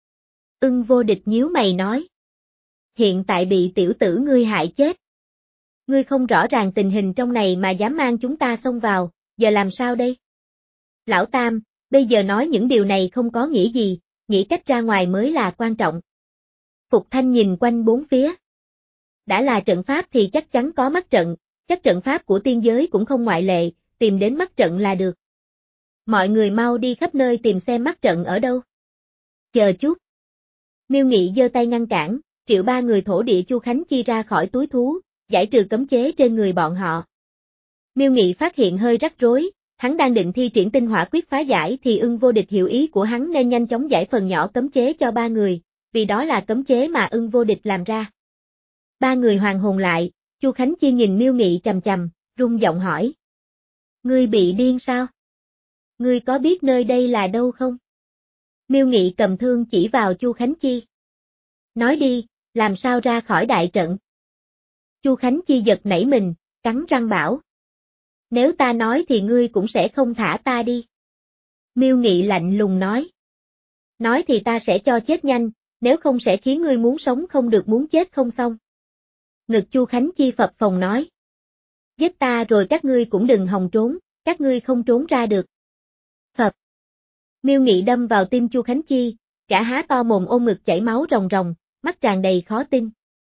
Ưng Vô Địch nhíu mày nói. Hiện tại bị tiểu tử ngươi hại chết. Ngươi không rõ ràng tình hình trong này mà dám mang chúng ta xông vào, giờ làm sao đây? Lão Tam, bây giờ nói những điều này không có nghĩa gì, nghĩ cách ra ngoài mới là quan trọng. Phục Thanh nhìn quanh bốn phía. Đã là trận pháp thì chắc chắn có mắt trận, chắc trận pháp của tiên giới cũng không ngoại lệ, tìm đến mắt trận là được. Mọi người mau đi khắp nơi tìm xem mắt trận ở đâu. Chờ chút. Miêu Nghị giơ tay ngăn cản, triệu ba người thổ địa Chu Khánh Chi ra khỏi túi thú, giải trừ cấm chế trên người bọn họ. Miêu Nghị phát hiện hơi rắc rối, hắn đang định thi triển tinh hỏa quyết phá giải thì Ưng Vô Địch hiểu ý của hắn nên nhanh chóng giải phần nhỏ cấm chế cho ba người, vì đó là cấm chế mà Ưng Vô Địch làm ra. Ba người hoàn hồn lại, Chu Khánh Chi nhìn Miêu Nghị chằm chằm, rung giọng hỏi. Ngươi bị điên sao? Ngươi có biết nơi đây là đâu không? Miêu Nghị cầm thương chỉ vào Chu Khánh Chi. Nói đi, làm sao ra khỏi đại trận? Chu Khánh Chi giật nảy mình, cắn răng bảo. Nếu ta nói thì ngươi cũng sẽ không thả ta đi. Miêu Nghị lạnh lùng nói. Nói thì ta sẽ cho chết nhanh, nếu không sẽ khiến ngươi muốn sống không được muốn chết không xong. Ngực Chu Khánh Chi phập phồng nói. Giết ta rồi các ngươi cũng đừng hòng trốn, các ngươi không trốn ra được. Phập. Miêu Nghị đâm vào tim Chu Khánh Chi, cả há to mồm ôm ngực chảy máu ròng ròng, mắt tràn đầy khó tin.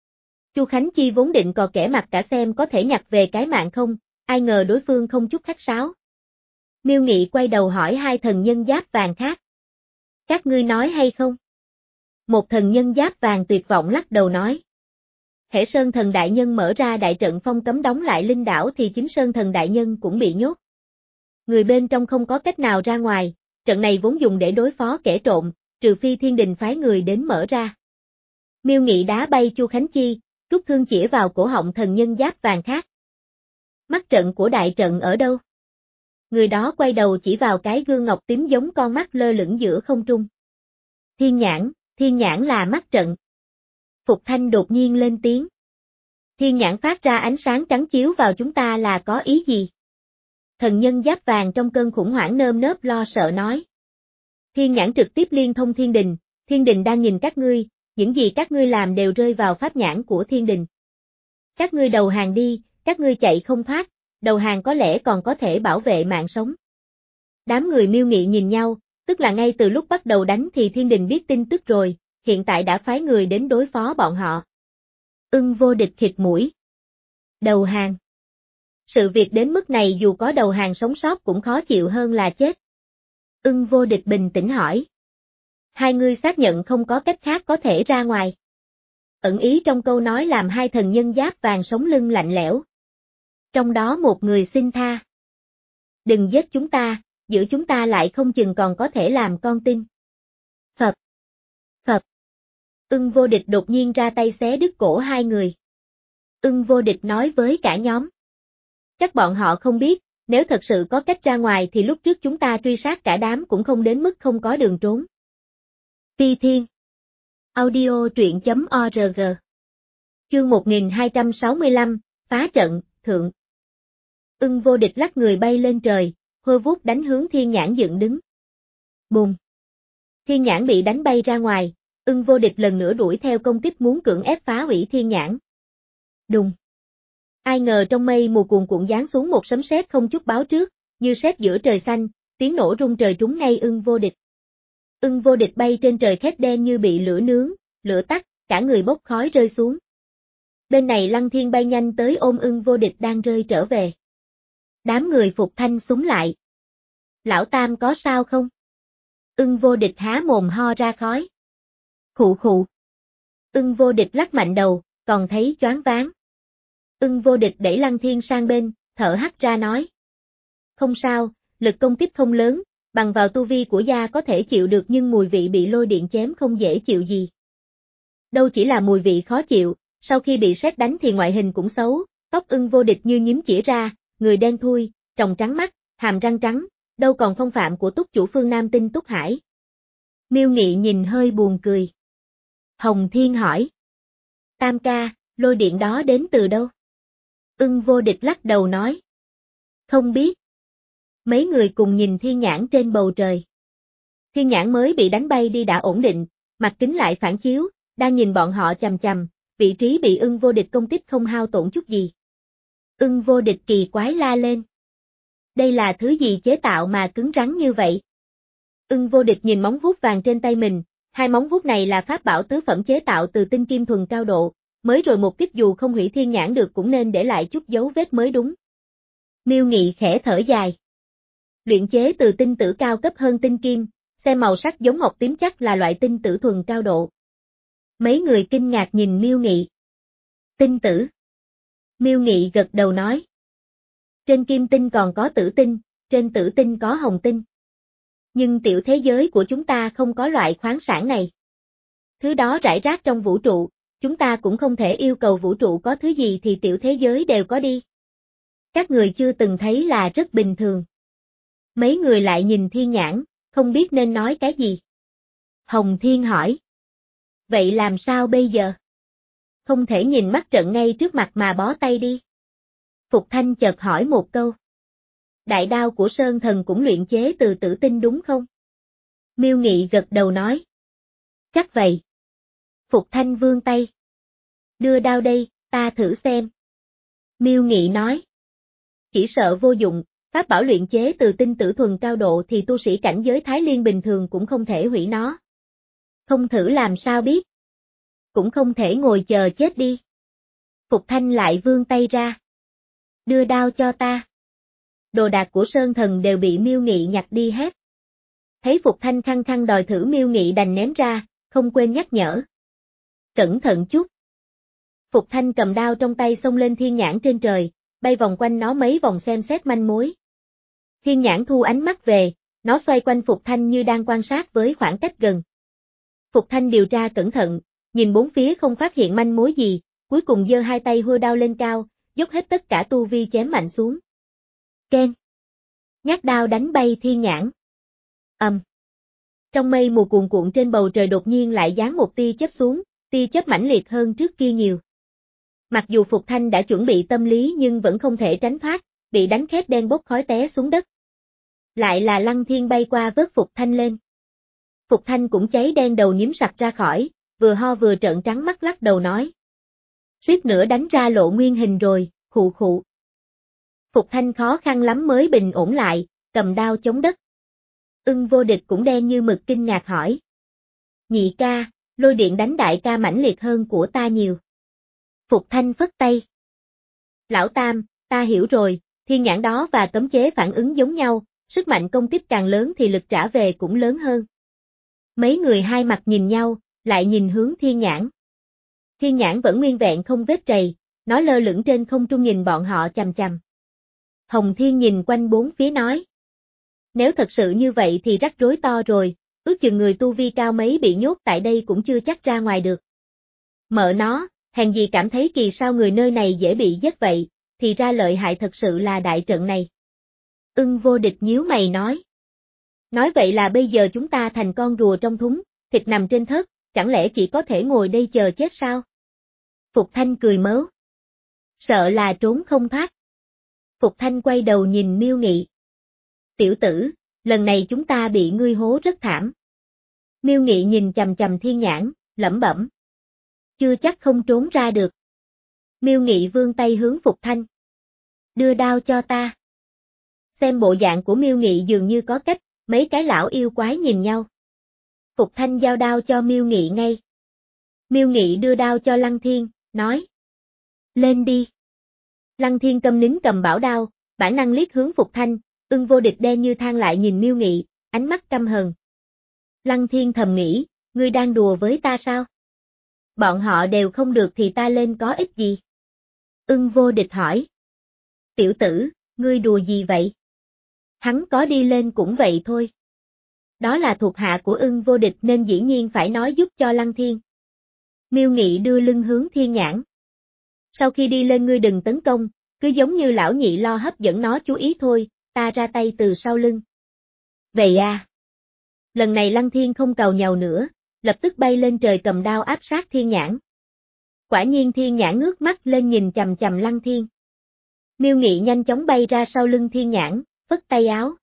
Chu Khánh Chi vốn định cò kẻ mặt cả xem có thể nhặt về cái mạng không, ai ngờ đối phương không chút khách sáo. Miêu Nghị quay đầu hỏi hai thần nhân giáp vàng khác. Các ngươi nói hay không? Một thần nhân giáp vàng tuyệt vọng lắc đầu nói. Hễ Sơn thần đại nhân mở ra đại trận phong cấm đóng lại linh đảo thì chính Sơn thần đại nhân cũng bị nhốt. Người bên trong không có cách nào ra ngoài, trận này vốn dùng để đối phó kẻ trộm, trừ phi thiên đình phái người đến mở ra. Miêu Nghị đá bay Chu Khánh Chi, rút thương chĩa vào cổ họng thần nhân giáp vàng khác. Mắt trận của đại trận ở đâu? Người đó quay đầu chỉ vào cái gương ngọc tím giống con mắt lơ lửng giữa không trung. Thiên nhãn, thiên nhãn là mắt trận. Phục Thanh đột nhiên lên tiếng. Thiên nhãn phát ra ánh sáng trắng chiếu vào chúng ta là có ý gì? Thần nhân giáp vàng trong cơn khủng hoảng nơm nớp lo sợ nói. Thiên nhãn trực tiếp liên thông thiên đình, thiên đình đang nhìn các ngươi, những gì các ngươi làm đều rơi vào pháp nhãn của thiên đình. Các ngươi đầu hàng đi, các ngươi chạy không thoát, đầu hàng có lẽ còn có thể bảo vệ mạng sống. Đám người Miêu Nghị nhìn nhau, tức là ngay từ lúc bắt đầu đánh thì thiên đình biết tin tức rồi, hiện tại đã phái người đến đối phó bọn họ. Ưng Vô Địch khịt mũi. Đầu hàng. Sự việc đến mức này dù có đầu hàng sống sót cũng khó chịu hơn là chết. Ưng Vô Địch bình tĩnh hỏi. Hai ngươi xác nhận không có cách khác có thể ra ngoài. Ẩn ý trong câu nói làm hai thần nhân giáp vàng sống lưng lạnh lẽo. Trong đó một người xin tha. Đừng giết chúng ta, giữ chúng ta lại không chừng còn có thể làm con tin. Phật. Phật. Ưng Vô Địch đột nhiên ra tay xé đứt cổ hai người. Ưng Vô Địch nói với cả nhóm. Chắc bọn họ không biết, nếu thật sự có cách ra ngoài thì lúc trước chúng ta truy sát cả đám cũng không đến mức không có đường trốn. Phi Thiên. Audio truyện chấm org. Chương một nghìn hai trăm sáu mươi lăm, phá trận, thượng. Ưng Vô Địch lắc người bay lên trời, hơ vút đánh hướng thiên nhãn dựng đứng. Bùng. Thiên nhãn bị đánh bay ra ngoài, Ưng Vô Địch lần nữa đuổi theo công kích muốn cưỡng ép phá hủy thiên nhãn. Đùng. Ai ngờ trong mây mù cuồn cuộn giáng xuống một sấm sét không chút báo trước, như sét giữa trời xanh, tiếng nổ rung trời trúng ngay Ưng Vô Địch. Ưng Vô Địch bay trên trời khét đen như bị lửa nướng, lửa tắt, cả người bốc khói rơi xuống. Bên này Lăng Thiên bay nhanh tới ôm Ưng Vô Địch đang rơi trở về. Đám người Phục Thanh súng lại. Lão Tam có sao không? Ưng Vô Địch há mồm ho ra khói. Khụ khụ. Ưng Vô Địch lắc mạnh đầu, còn thấy choáng váng. Ưng Vô Địch đẩy Lăng Thiên sang bên, thở hắt ra nói. Không sao, lực công kích không lớn, bằng vào tu vi của gia có thể chịu được nhưng mùi vị bị lôi điện chém không dễ chịu gì. Đâu chỉ là mùi vị khó chịu, sau khi bị sét đánh thì ngoại hình cũng xấu, tóc Ưng Vô Địch như nhím chỉ ra, người đen thui, tròng trắng mắt, hàm răng trắng, đâu còn phong phạm của túc chủ phương Nam Tinh Túc Hải. Miêu Nghị nhìn hơi buồn cười. Hồng Thiên hỏi. Tam ca, lôi điện đó đến từ đâu? Ưng Vô Địch lắc đầu nói. Không biết. Mấy người cùng nhìn thiên nhãn trên bầu trời. Thiên nhãn mới bị đánh bay đi đã ổn định, mặt kính lại phản chiếu, đang nhìn bọn họ chằm chằm, vị trí bị Ưng Vô Địch công kích không hao tổn chút gì. Ưng Vô Địch kỳ quái la lên. Đây là thứ gì chế tạo mà cứng rắn như vậy? Ưng Vô Địch nhìn móng vuốt vàng trên tay mình, hai móng vuốt này là pháp bảo tứ phẩm chế tạo từ tinh kim thuần cao độ, mới rồi một kích dù không hủy thiên nhãn được cũng nên để lại chút dấu vết mới đúng. Miêu Nghị khẽ thở dài. Luyện chế từ tinh tử cao cấp hơn tinh kim, xem màu sắc giống ngọc tím chắc là loại tinh tử thuần cao độ. Mấy người kinh ngạc nhìn Miêu Nghị. Tinh tử. Miêu Nghị gật đầu nói. Trên kim tinh còn có tử tinh, trên tử tinh có hồng tinh. Nhưng tiểu thế giới của chúng ta không có loại khoáng sản này. Thứ đó rải rác trong vũ trụ, chúng ta cũng không thể yêu cầu vũ trụ có thứ gì thì tiểu thế giới đều có đi. Các người chưa từng thấy là rất bình thường. Mấy người lại nhìn thiên nhãn, không biết nên nói cái gì. Hồng Thiên hỏi. Vậy làm sao bây giờ? Không thể nhìn mắt trận ngay trước mặt mà bó tay đi. Phục Thanh chợt hỏi một câu. Đại đao của Sơn Thần cũng luyện chế từ tử tinh đúng không? Miêu Nghị gật đầu nói. Chắc vậy. Phục Thanh vươn tay. Đưa đao đây, ta thử xem. Miêu Nghị nói. Chỉ sợ vô dụng, pháp bảo luyện chế từ tinh tử thuần cao độ thì tu sĩ cảnh giới Thái Liên bình thường cũng không thể hủy nó. Không thử làm sao biết. Cũng không thể ngồi chờ chết đi. Phục Thanh lại vươn tay ra. Đưa đao cho ta. Đồ đạc của Sơn Thần đều bị Miêu Nghị nhặt đi hết. Thấy Phục Thanh khăng khăng đòi thử Miêu Nghị đành ném ra, không quên nhắc nhở. Cẩn thận chút. Phục Thanh cầm đao trong tay xông lên thiên nhãn trên trời, bay vòng quanh nó mấy vòng xem xét manh mối. Thiên nhãn thu ánh mắt về, nó xoay quanh Phục Thanh như đang quan sát với khoảng cách gần. Phục Thanh điều tra cẩn thận, nhìn bốn phía không phát hiện manh mối gì, cuối cùng giơ hai tay hô đao lên cao, dốc hết tất cả tu vi chém mạnh xuống. Ken. Nhát đao đánh bay thiên nhãn. Ầm. Um. Trong mây mù cuồn cuộn trên bầu trời đột nhiên lại giáng một tia chớp xuống, tia chớp mãnh liệt hơn trước kia nhiều. Mặc dù Phục Thanh đã chuẩn bị tâm lý nhưng vẫn không thể tránh thoát, bị đánh khét đen bốc khói té xuống đất. Lại là Lăng Thiên bay qua vớt Phục Thanh lên. Phục Thanh cũng cháy đen đầu nhím sặc ra khỏi, vừa ho vừa trợn trắng mắt lắc đầu nói. Suýt nữa đánh ra lộ nguyên hình rồi, khụ khụ. Phục Thanh khó khăn lắm mới bình ổn lại, cầm đao chống đất. Ưng Vô Địch cũng đen như mực kinh ngạc hỏi. Nhị ca, lôi điện đánh đại ca mãnh liệt hơn của ta nhiều. Phục Thanh phất tay. Lão Tam, ta hiểu rồi, thiên nhãn đó và cấm chế phản ứng giống nhau, sức mạnh công kích càng lớn thì lực trả về cũng lớn hơn. Mấy người hai mặt nhìn nhau, lại nhìn hướng thiên nhãn. Thiên nhãn vẫn nguyên vẹn không vết trầy, nó lơ lửng trên không trung nhìn bọn họ chằm chằm. Hồng Thiên nhìn quanh bốn phía nói. Nếu thật sự như vậy thì rắc rối to rồi, ước chừng người tu vi cao mấy bị nhốt tại đây cũng chưa chắc ra ngoài được. Mợ nó, hèn gì cảm thấy kỳ sao người nơi này dễ bị giết vậy, thì ra lợi hại thật sự là đại trận này. Ưng Vô Địch nhíu mày nói. Nói vậy là bây giờ chúng ta thành con rùa trong thúng, thịt nằm trên thớt, chẳng lẽ chỉ có thể ngồi đây chờ chết sao? Phục Thanh cười mớ. Sợ là trốn không thoát. Phục Thanh quay đầu nhìn Miêu Nghị. Tiểu tử, lần này chúng ta bị ngươi hố rất thảm. Miêu Nghị nhìn chằm chằm thiên nhãn, lẩm bẩm. Chưa chắc không trốn ra được. Miêu Nghị vươn tay hướng Phục Thanh. Đưa đao cho ta. Xem bộ dạng của Miêu Nghị dường như có cách, mấy cái lão yêu quái nhìn nhau. Phục Thanh giao đao cho Miêu Nghị ngay. Miêu Nghị đưa đao cho Lăng Thiên, nói. Lên đi. Lăng Thiên câm nín cầm bảo đao, bản năng liếc hướng Phục Thanh, Ưng Vô Địch đen như than lại nhìn Miêu Nghị, ánh mắt căm hờn. Lăng Thiên thầm nghĩ, ngươi đang đùa với ta sao? Bọn họ đều không được thì ta lên có ích gì? Ưng Vô Địch hỏi. Tiểu tử, ngươi đùa gì vậy? Hắn có đi lên cũng vậy thôi. Đó là thuộc hạ của Ưng Vô Địch nên dĩ nhiên phải nói giúp cho Lăng Thiên. Miêu Nghị đưa lưng hướng Thiên Nhãn. Sau khi đi lên ngươi đừng tấn công, cứ giống như lão nhị lo hấp dẫn nó chú ý thôi, ta ra tay từ sau lưng. Vậy à? Lần này Lăng Thiên không càu nhàu nữa, lập tức bay lên trời cầm đao áp sát Thiên Nhãn. Quả nhiên Thiên Nhãn ngước mắt lên nhìn chằm chằm Lăng Thiên. Miêu Nghị nhanh chóng bay ra sau lưng Thiên Nhãn, phất tay áo.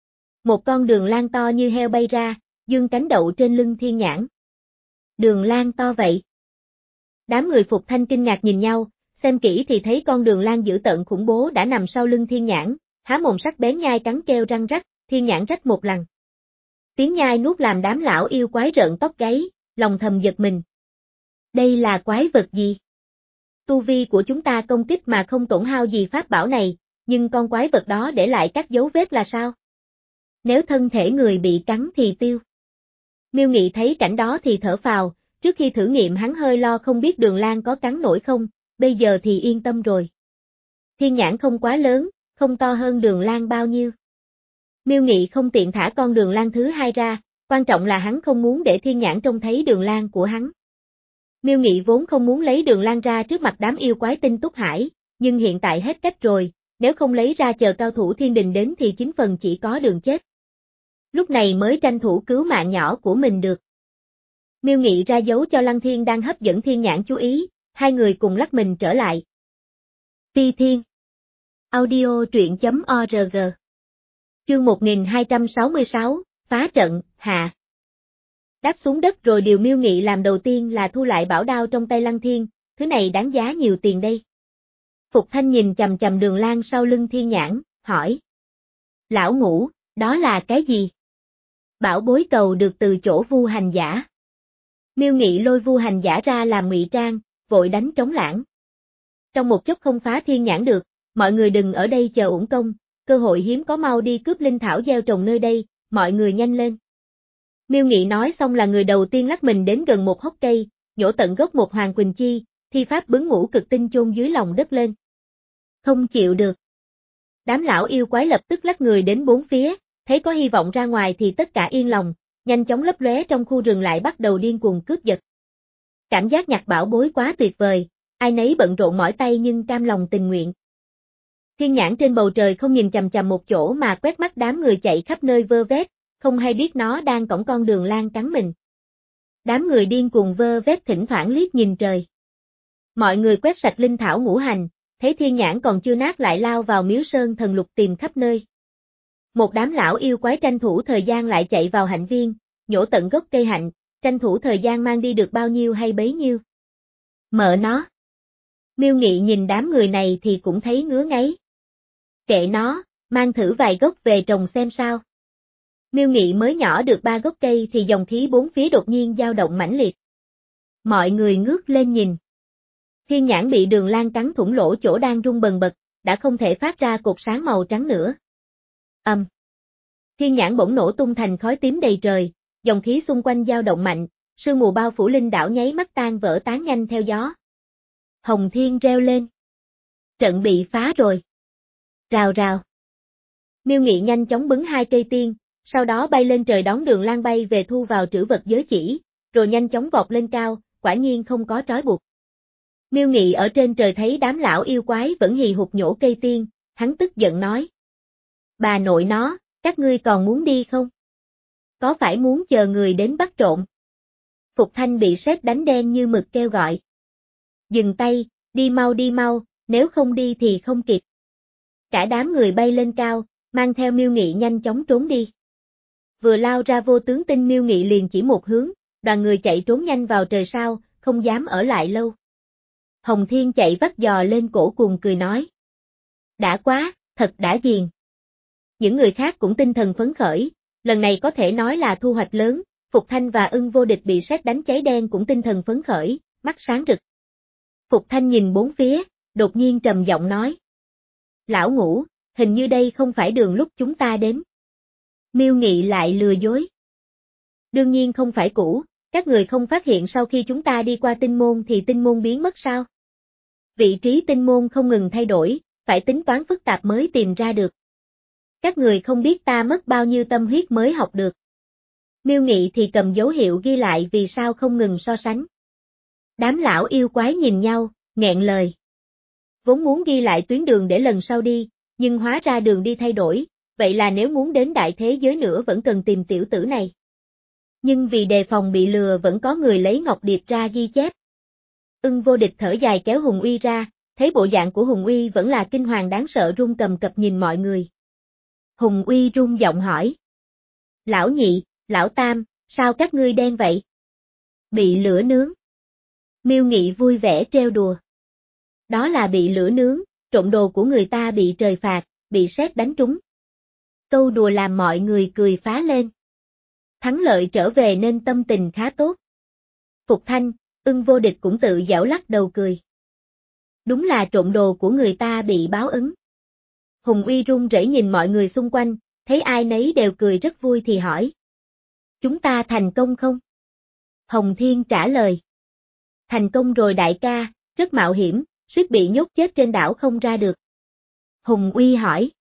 Một con đường lang to như heo bay ra, dương cánh đậu trên lưng Thiên Nhãn. Đường lang to vậy? Đám người Phục Thanh kinh ngạc nhìn nhau, xem kỹ thì thấy con đường lang dữ tợn khủng bố đã nằm sau lưng Thiên Nhãn, há mồm sắc bén nhai cắn kêu răng rắc, Thiên Nhãn rách một lần. Tiếng nhai nuốt làm đám lão yêu quái rợn tóc gáy, lòng thầm giật mình. Đây là quái vật gì? Tu vi của chúng ta công kích mà không tổn hao gì pháp bảo này, nhưng con quái vật đó để lại các dấu vết là sao? Nếu thân thể người bị cắn thì tiêu. Miêu Nghị thấy cảnh đó thì thở phào, trước khi thử nghiệm hắn hơi lo không biết đường lang có cắn nổi không, bây giờ thì yên tâm rồi. Thiên Nhãn không quá lớn, không to hơn đường lang bao nhiêu. Miêu Nghị không tiện thả con đường lang thứ hai ra, quan trọng là hắn không muốn để Thiên Nhãn trông thấy đường lang của hắn. Miêu Nghị vốn không muốn lấy đường lang ra trước mặt đám yêu quái tinh túc hải, nhưng hiện tại hết cách rồi, nếu không lấy ra chờ cao thủ thiên đình đến thì chính phần chỉ có đường chết. Lúc này mới tranh thủ cứu mạng nhỏ của mình được. Miêu Nghị ra dấu cho Lăng Thiên đang hấp dẫn Thiên Nhãn chú ý, hai người cùng lắc mình trở lại. Phi Thiên Audio truyện.org Chương một nghìn hai trăm sáu mươi sáu, Phá trận, hạ. Đáp xuống đất rồi điều Miêu Nghị làm đầu tiên là thu lại bảo đao trong tay Lăng Thiên, thứ này đáng giá nhiều tiền đây. Phục Thanh nhìn chằm chằm đường lang sau lưng Thiên Nhãn, hỏi. Lão Ngũ, đó là cái gì? Bảo bối cầu được từ chỗ Vu Hành Giả. Miêu Nghị lôi Vu Hành Giả ra làm ngụy trang, vội đánh trống lãng. Trong một chốc không phá Thiên Nhãn được, mọi người đừng ở đây chờ uổng công, cơ hội hiếm có mau đi cướp linh thảo gieo trồng nơi đây, mọi người nhanh lên. Miêu Nghị nói xong là người đầu tiên lắc mình đến gần một hốc cây, nhổ tận gốc một hoàng quỳnh chi, thi pháp bứng ngũ cực tinh chôn dưới lòng đất lên. Không chịu được. Đám lão yêu quái lập tức lắc người đến bốn phía, thấy có hy vọng ra ngoài thì tất cả yên lòng, nhanh chóng lấp lóe trong khu rừng lại bắt đầu điên cuồng cướp giật. Cảm giác nhặt bảo bối quá tuyệt vời, ai nấy bận rộn mỏi tay nhưng cam lòng tình nguyện. Thiên Nhãn trên bầu trời không nhìn chằm chằm một chỗ mà quét mắt đám người chạy khắp nơi vơ vét, không hay biết nó đang cõng con đường lang cắn mình. Đám người điên cuồng vơ vét thỉnh thoảng liếc nhìn trời. Mọi người quét sạch linh thảo ngũ hành, thấy Thiên Nhãn còn chưa nát lại lao vào miếu sơn thần lục tìm khắp nơi. Một đám lão yêu quái tranh thủ thời gian lại chạy vào hạnh viên, nhổ tận gốc cây hạnh, tranh thủ thời gian mang đi được bao nhiêu hay bấy nhiêu. Mợ nó. Miêu Nghị nhìn đám người này thì cũng thấy ngứa ngáy. Kệ nó, mang thử vài gốc về trồng xem sao. Miêu Nghị mới nhỏ được ba gốc cây thì dòng khí bốn phía đột nhiên dao động mãnh liệt. Mọi người ngước lên nhìn. Thiên Nhãn bị đường lang cắn thủng lỗ chỗ đang rung bần bật, đã không thể phát ra cột sáng màu trắng nữa. Âm. Um. Thiên Nhãn bỗng nổ tung thành khói tím đầy trời, dòng khí xung quanh dao động mạnh, sương mù bao phủ linh đảo nháy mắt tan vỡ tán nhanh theo gió. Hồng Thiên reo lên. Trận bị phá rồi. Rào rào. Miêu Nghị nhanh chóng bứng hai cây tiên, sau đó bay lên trời đón đường lang bay về thu vào trữ vật giới chỉ, rồi nhanh chóng vọt lên cao, quả nhiên không có trói buộc. Miêu Nghị ở trên trời thấy đám lão yêu quái vẫn hì hục nhổ cây tiên, hắn tức giận nói. Bà nội nó, các ngươi còn muốn đi không? Có phải muốn chờ người đến bắt trộm? Phục Thanh bị sét đánh đen như mực kêu gọi. Dừng tay, đi mau đi mau, nếu không đi thì không kịp. Cả đám người bay lên cao, mang theo Miêu Nghị nhanh chóng trốn đi. Vừa lao ra vô tướng tinh Miêu Nghị liền chỉ một hướng, đoàn người chạy trốn nhanh vào trời sao, không dám ở lại lâu. Hồng Thiên chạy vắt giò lên cổ cùng cười nói. Đã quá, thật đã ghiền. những người khác cũng tinh thần phấn khởi, lần này có thể nói là thu hoạch lớn, Phục Thanh và Ưng Vô Địch bị sét đánh cháy đen cũng tinh thần phấn khởi, mắt sáng rực. Phục Thanh nhìn bốn phía, đột nhiên trầm giọng nói. Lão Ngũ, hình như đây không phải đường lúc chúng ta đến. Miêu Nghị lại lừa dối. Đương nhiên không phải cũ, các người không phát hiện sau khi chúng ta đi qua tinh môn thì tinh môn biến mất sao? Vị trí tinh môn không ngừng thay đổi, phải tính toán phức tạp mới tìm ra được. Các người không biết ta mất bao nhiêu tâm huyết mới học được. Miêu Nghị thì cầm dấu hiệu ghi lại vì sao không ngừng so sánh. Đám lão yêu quái nhìn nhau, nghẹn lời. Vốn muốn ghi lại tuyến đường để lần sau đi, nhưng hóa ra đường đi thay đổi, vậy là nếu muốn đến đại thế giới nữa vẫn cần tìm tiểu tử này. Nhưng vì đề phòng bị lừa vẫn có người lấy ngọc điệp ra ghi chép. Ưng Vô Địch thở dài kéo Hùng Uy ra, thấy bộ dạng của Hùng Uy vẫn là kinh hoàng đáng sợ run cầm cập nhìn mọi người. Hùng Uy run giọng hỏi. Lão Nhị, Lão Tam, sao các ngươi đen vậy? Bị lửa nướng. Miêu Nghị vui vẻ trêu đùa. Đó là bị lửa nướng, trộm đồ của người ta bị trời phạt, bị sét đánh trúng. Câu đùa làm mọi người cười phá lên. Thắng lợi trở về nên tâm tình khá tốt. Phục Thanh, Ưng Vô Địch cũng tự giễu lắc đầu cười. Đúng là trộm đồ của người ta bị báo ứng. Hùng Uy run rẩy nhìn mọi người xung quanh, thấy ai nấy đều cười rất vui thì hỏi. Chúng ta thành công không? Hồng Thiên trả lời. Thành công rồi đại ca, rất mạo hiểm, suýt bị nhốt chết trên đảo không ra được. Hùng Uy hỏi.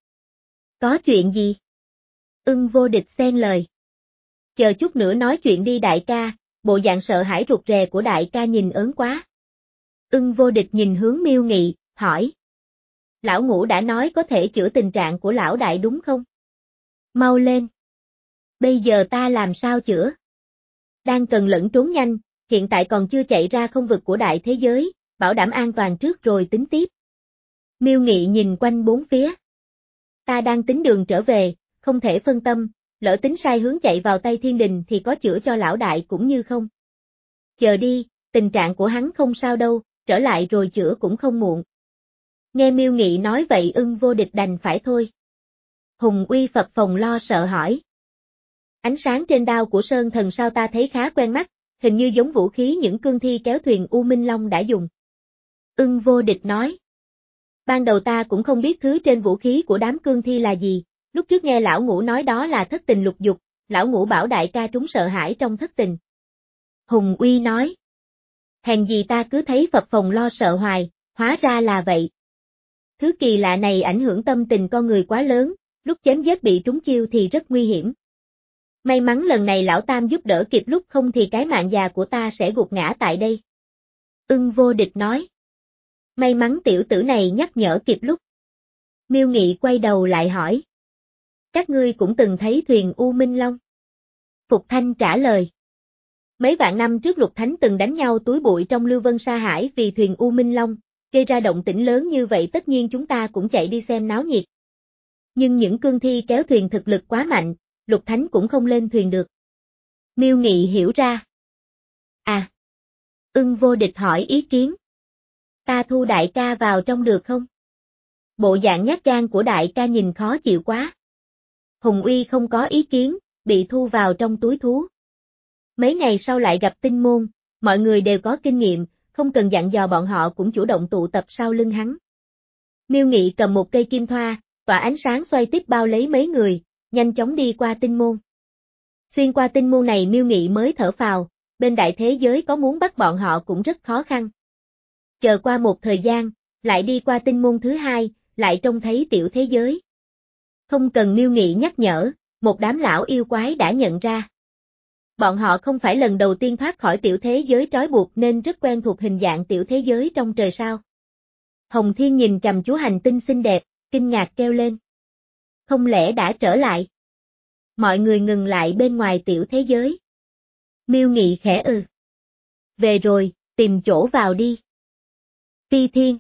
Có chuyện gì? Ưng Vô Địch xen lời. Chờ chút nữa nói chuyện đi đại ca, bộ dạng sợ hãi rụt rè của đại ca nhìn ớn quá. Ưng Vô Địch nhìn hướng Miêu Nghị, hỏi. Lão Ngũ đã nói có thể chữa tình trạng của lão đại đúng không? Mau lên. Bây giờ ta làm sao chữa? Đang cần lẫn trốn nhanh, hiện tại còn chưa chạy ra không vực của đại thế giới, bảo đảm an toàn trước rồi tính tiếp. Miêu Nghị nhìn quanh bốn phía. Ta đang tính đường trở về, không thể phân tâm, lỡ tính sai hướng chạy vào tay thiên đình thì có chữa cho lão đại cũng như không. Chờ đi, tình trạng của hắn không sao đâu, trở lại rồi chữa cũng không muộn. Nghe Miêu Nghị nói vậy Ưng Vô Địch đành phải thôi. Hùng Uy phập phồng lo sợ hỏi. Ánh sáng trên đao của Sơn Thần sao ta thấy khá quen mắt, hình như giống vũ khí những cương thi kéo thuyền U Minh Long đã dùng. Ưng Vô Địch nói. Ban đầu ta cũng không biết thứ trên vũ khí của đám cương thi là gì, lúc trước nghe lão Ngũ nói đó là thất tình lục dục, lão Ngũ bảo đại ca trúng sợ hãi trong thất tình. Hùng Uy nói. Hèn gì ta cứ thấy phập phồng lo sợ hoài, hóa ra là vậy. Thứ kỳ lạ này ảnh hưởng tâm tình con người quá lớn, lúc chém giết bị trúng chiêu thì rất nguy hiểm. May mắn lần này lão Tam giúp đỡ kịp lúc không thì cái mạng già của ta sẽ gục ngã tại đây. Ưng Vô Địch nói. May mắn tiểu tử này nhắc nhở kịp lúc. Miêu Nghị quay đầu lại hỏi. Các ngươi cũng từng thấy thuyền U Minh Long? Phục Thanh trả lời. Mấy vạn năm trước Lục Thánh từng đánh nhau túi bụi trong Lưu Vân Sa Hải vì thuyền U Minh Long, gây ra động tĩnh lớn như vậy tất nhiên chúng ta cũng chạy đi xem náo nhiệt. Nhưng những cương thi kéo thuyền thực lực quá mạnh, Lục Thánh cũng không lên thuyền được. Miêu Nghị hiểu ra. À. Ưng Vô Địch hỏi ý kiến. Ta thu đại ca vào trong được không? Bộ dạng nhát gan của đại ca nhìn khó chịu quá. Hùng Uy không có ý kiến, bị thu vào trong túi thú. Mấy ngày sau lại gặp Tinh Môn, mọi người đều có kinh nghiệm, không cần dặn dò bọn họ cũng chủ động tụ tập sau lưng hắn. Miêu Nghị cầm một cây kim thoa, tỏa ánh sáng xoay tiếp bao lấy mấy người, nhanh chóng đi qua Tinh Môn. Xuyên qua Tinh Môn này Miêu Nghị mới thở phào, bên đại thế giới có muốn bắt bọn họ cũng rất khó khăn. Chờ qua một thời gian, lại đi qua Tinh Môn thứ hai, lại trông thấy tiểu thế giới. Không cần Miêu Nghị nhắc nhở, một đám lão yêu quái đã nhận ra. Bọn họ không phải lần đầu tiên thoát khỏi tiểu thế giới trói buộc nên rất quen thuộc hình dạng tiểu thế giới trong trời sao. Hồng Thiên nhìn chằm chú hành tinh xinh đẹp, kinh ngạc kêu lên. Không lẽ đã trở lại? Mọi người ngừng lại bên ngoài tiểu thế giới. Miêu Nghị khẽ ừ. Về rồi, tìm chỗ vào đi. Phi Thiên.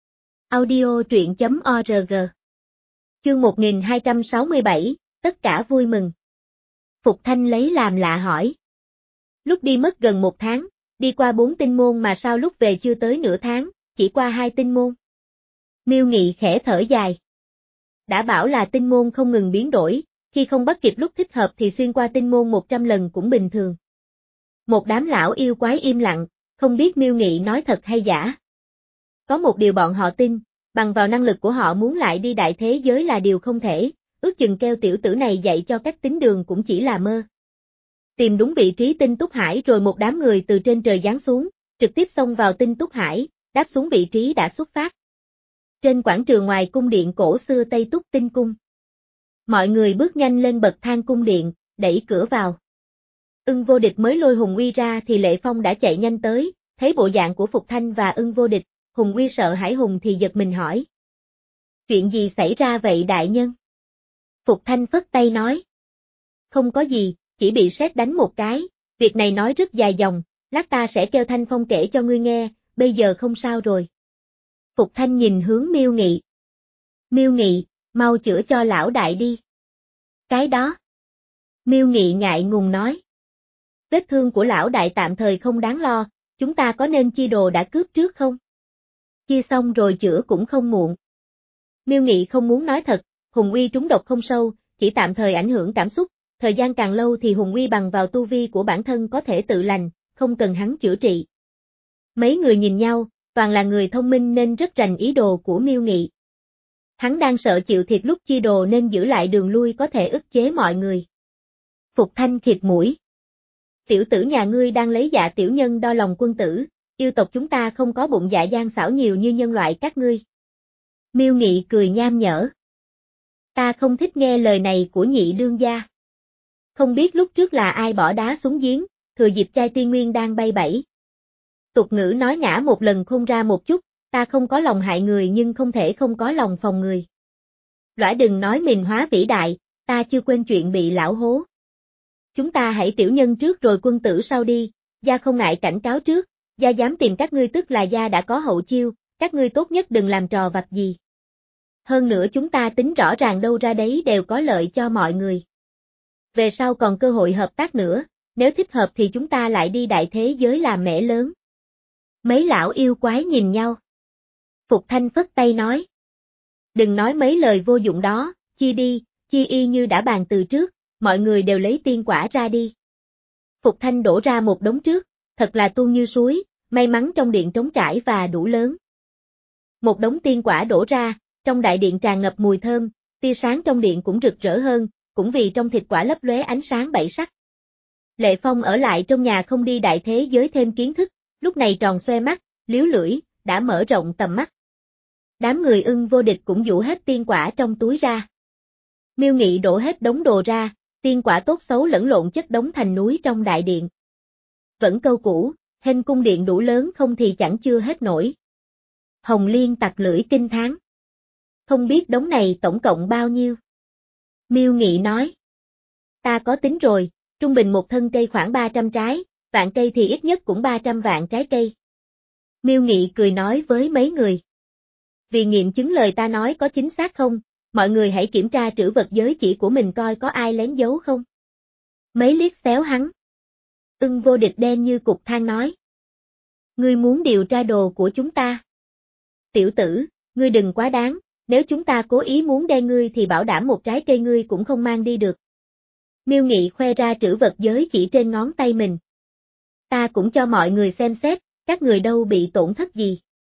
Audio truyện chấm org. Chương một nghìn hai trăm sáu mươi bảy, tất cả vui mừng. Phục Thanh lấy làm lạ hỏi. Lúc đi mất gần một tháng, đi qua bốn tinh môn mà sao lúc về chưa tới nửa tháng, chỉ qua hai tinh môn. Miêu Nghị khẽ thở dài. đã bảo là tinh môn không ngừng biến đổi, khi không bắt kịp lúc thích hợp thì xuyên qua tinh môn một trăm lần cũng bình thường. Một đám lão yêu quái im lặng, không biết Miêu Nghị nói thật hay giả. Có một điều bọn họ tin, bằng vào năng lực của họ muốn lại đi đại thế giới là điều không thể, ước chừng kêu tiểu tử này dạy cho cách tính đường cũng chỉ là mơ. Tìm đúng vị trí tinh túc hải rồi một đám người từ trên trời giáng xuống, trực tiếp xông vào tinh túc hải, đáp xuống vị trí đã xuất phát. Trên quảng trường ngoài cung điện cổ xưa Tây Túc Tinh Cung. Mọi người bước nhanh lên bậc thang cung điện, đẩy cửa vào. Ưng Vô Địch mới lôi Hùng Uy ra thì Lệ Phong đã chạy nhanh tới, thấy bộ dạng của Phục Thanh và Ưng Vô Địch, Hùng Uy sợ hãi hùng thì giật mình hỏi. Chuyện gì xảy ra vậy đại nhân? Phục Thanh phất tay nói. Không có gì, chỉ bị sét đánh một cái, việc này nói rất dài dòng, lát ta sẽ kêu Thanh Phong kể cho ngươi nghe, bây giờ không sao rồi. Phục Thanh nhìn hướng Miêu Nghị. Miêu Nghị, mau chữa cho lão đại đi. Cái đó. Miêu Nghị ngại ngùng nói. Vết thương của lão đại tạm thời không đáng lo, chúng ta có nên chia đồ đã cướp trước không? Chia xong rồi chữa cũng không muộn. Miêu Nghị không muốn nói thật, Hùng Uy trúng độc không sâu, chỉ tạm thời ảnh hưởng cảm xúc, thời gian càng lâu thì Hùng Uy bằng vào tu vi của bản thân có thể tự lành, không cần hắn chữa trị. Mấy người nhìn nhau, toàn là người thông minh nên rất rành ý đồ của Miêu Nghị. Hắn đang sợ chịu thiệt lúc chia đồ nên giữ lại đường lui có thể ức chế mọi người. Phục Thanh khịt mũi. Tiểu tử nhà ngươi đang lấy dạ tiểu nhân đo lòng quân tử, yêu tộc chúng ta không có bụng dạ gian xảo nhiều như nhân loại các ngươi. Miêu Nghị cười nham nhở. Ta không thích nghe lời này của nhị đương gia. Không biết lúc trước là ai bỏ đá xuống giếng, thừa dịp chai tiên nguyên đang bay bẫy. Tục ngữ nói ngã một lần khôn ra một chút, ta không có lòng hại người nhưng không thể không có lòng phòng người. Lõa đừng nói mình hóa vĩ đại, ta chưa quên chuyện bị lão hố. Chúng ta hãy tiểu nhân trước rồi quân tử sau đi, gia không ngại cảnh cáo trước, gia dám tìm các ngươi tức là gia đã có hậu chiêu, các ngươi tốt nhất đừng làm trò vặt gì. Hơn nữa chúng ta tính rõ ràng đâu ra đấy đều có lợi cho mọi người. Về sau còn cơ hội hợp tác nữa, nếu thích hợp thì chúng ta lại đi đại thế giới làm mẻ lớn. Mấy lão yêu quái nhìn nhau. Phục Thanh phất tay nói. Đừng nói mấy lời vô dụng đó, chia đi, chia y như đã bàn từ trước, mọi người đều lấy tiên quả ra đi. Phục Thanh đổ ra một đống trước, thật là tuôn như suối, may mắn trong điện trống trải và đủ lớn. Một đống tiên quả đổ ra, trong đại điện tràn ngập mùi thơm, tia sáng trong điện cũng rực rỡ hơn, cũng vì trong thịt quả lấp lóe ánh sáng bảy sắc. Lệ Phong ở lại trong nhà không đi đại thế giới thêm kiến thức, lúc này tròn xoe mắt, liếu lưỡi, đã mở rộng tầm mắt. Đám người Ưng Vô Địch cũng dụ hết tiên quả trong túi ra. Miêu Nghị đổ hết đống đồ ra, tiên quả tốt xấu lẫn lộn chất đống thành núi trong đại điện. Vẫn câu cũ, hên cung điện đủ lớn không thì chẳng chưa hết nổi. Hồng Liên tặc lưỡi kinh thán. Không biết đống này tổng cộng bao nhiêu? Miêu Nghị nói. Ta có tính rồi, trung bình một thân cây khoảng ba trăm trái, vạn cây thì ít nhất cũng ba trăm vạn trái cây. Miêu Nghị cười nói với mấy người. Vì nghiệm chứng lời ta nói có chính xác không, mọi người hãy kiểm tra trữ vật giới chỉ của mình coi có ai lén giấu không. Mấy liếc xéo hắn. Ưng Vô Địch đen như cục than nói. Ngươi muốn điều tra đồ của chúng ta. Tiểu tử, ngươi đừng quá đáng, nếu chúng ta cố ý muốn đe ngươi thì bảo đảm một trái cây ngươi cũng không mang đi được. Miêu Nghị khoe ra trữ vật giới chỉ trên ngón tay mình. Ta cũng cho mọi người xem xét, các người đâu bị tổn thất gì.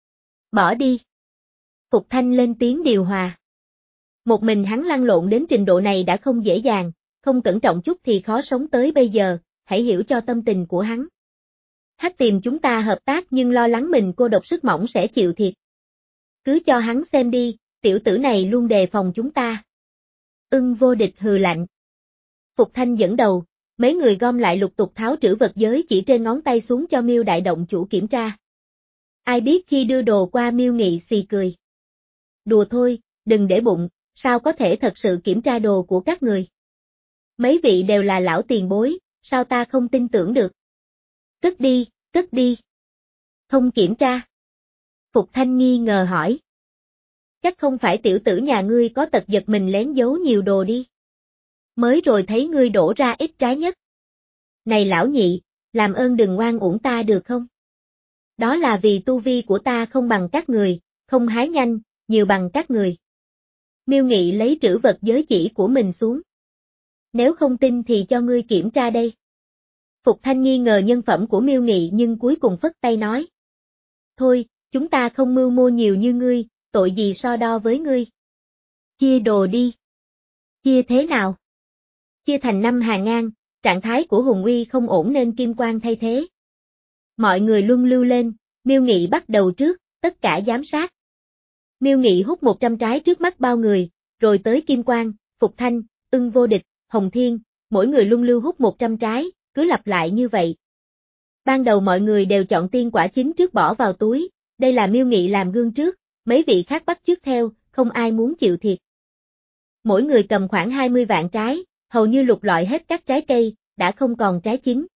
Bỏ đi. Phục Thanh lên tiếng điều hòa. Một mình hắn lăn lộn đến trình độ này đã không dễ dàng, không cẩn trọng chút thì khó sống tới bây giờ, hãy hiểu cho tâm tình của hắn. Hắc tìm chúng ta hợp tác nhưng lo lắng mình cô độc sức mỏng sẽ chịu thiệt. Cứ cho hắn xem đi, tiểu tử này luôn đề phòng chúng ta. Ưng Vô Địch hừ lạnh. Phục Thanh dẫn đầu, mấy người gom lại lục tục tháo trữ vật giới chỉ trên ngón tay xuống cho Miêu Đại Động chủ kiểm tra. Ai biết khi đưa đồ qua Miêu Nghị xì cười. Đùa thôi, đừng để bụng, sao có thể thật sự kiểm tra đồ của các người. Mấy vị đều là lão tiền bối, sao ta không tin tưởng được. Cất đi, cất đi. Không kiểm tra. Phục Thanh nghi ngờ hỏi. Chắc không phải tiểu tử nhà ngươi có tật giật mình lén giấu nhiều đồ đi. Mới rồi thấy ngươi đổ ra ít trái nhất. Này lão nhị, làm ơn đừng oan uổng ta được không? Đó là vì tu vi của ta không bằng các người, không hái nhanh, nhiều bằng các người. Miêu Nghị lấy trữ vật giới chỉ của mình xuống. Nếu không tin thì cho ngươi kiểm tra đây. Phục Thanh nghi ngờ nhân phẩm của Miêu Nghị nhưng cuối cùng phất tay nói. Thôi, chúng ta không mưu mô nhiều như ngươi, tội gì so đo với ngươi. Chia đồ đi. Chia thế nào? Chia thành năm hàng ngang, trạng thái của Hùng Uy không ổn nên Kim Quang thay thế. Mọi người luân lưu lên, Miêu Nghị bắt đầu trước, tất cả giám sát. Miêu Nghị hút một trăm trái trước mắt bao người, rồi tới Kim Quang, Phục Thanh, Ưng Vô Địch, Hồng Thiên, mỗi người luân lưu hút một trăm trái, cứ lặp lại như vậy. Ban đầu mọi người đều chọn tiên quả chín trước bỏ vào túi, đây là Miêu Nghị làm gương trước, mấy vị khác bắt chước theo, không ai muốn chịu thiệt. Mỗi người cầm khoảng hai mươi vạn trái, hầu như lục lọi hết các trái cây, đã không còn trái chín.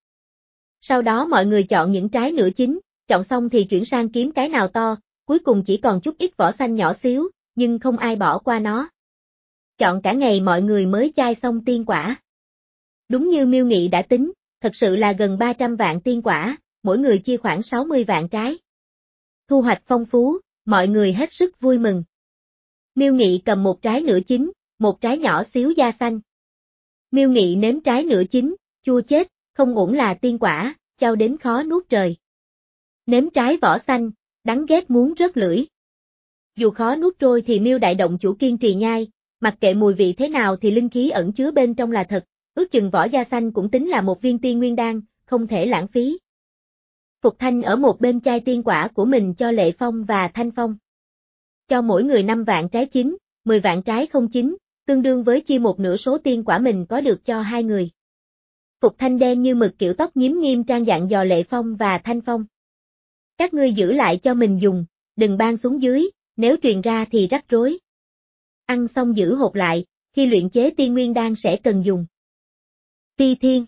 Sau đó mọi người chọn những trái nửa chín, chọn xong thì chuyển sang kiếm cái nào to, cuối cùng chỉ còn chút ít vỏ xanh nhỏ xíu, nhưng không ai bỏ qua nó. Chọn cả ngày mọi người mới chai xong tiên quả. Đúng như Miêu Nghị đã tính, thật sự là gần ba trăm vạn tiên quả, mỗi người chia khoảng sáu mươi vạn trái. Thu hoạch phong phú, mọi người hết sức vui mừng. Miêu Nghị cầm một trái nửa chín, một trái nhỏ xíu da xanh. Miêu Nghị nếm trái nửa chín, chua chết, không ổn là tiên quả, chao đến khó nuốt trời. Nếm trái vỏ xanh, đắng ghét muốn rớt lưỡi. Dù khó nuốt trôi thì Miêu Đại Động chủ kiên trì nhai, mặc kệ mùi vị thế nào thì linh khí ẩn chứa bên trong là thật, ước chừng vỏ da xanh cũng tính là một viên tiên nguyên đan, không thể lãng phí. Phục Thanh ở một bên chai tiên quả của mình cho Lệ Phong và Thanh Phong. Cho mỗi người năm vạn trái chín, mười vạn trái không chín, tương đương với chia một nửa số tiên quả mình có được cho hai người. Phục Thanh đen như mực kiểu tóc nhím nghiêm trang dặn dò Lệ Phong và Thanh Phong. Các ngươi giữ lại cho mình dùng, đừng ban xuống dưới, nếu truyền ra thì rắc rối. Ăn xong giữ hột lại, khi luyện chế tiên nguyên đan sẽ cần dùng. Ti Thiên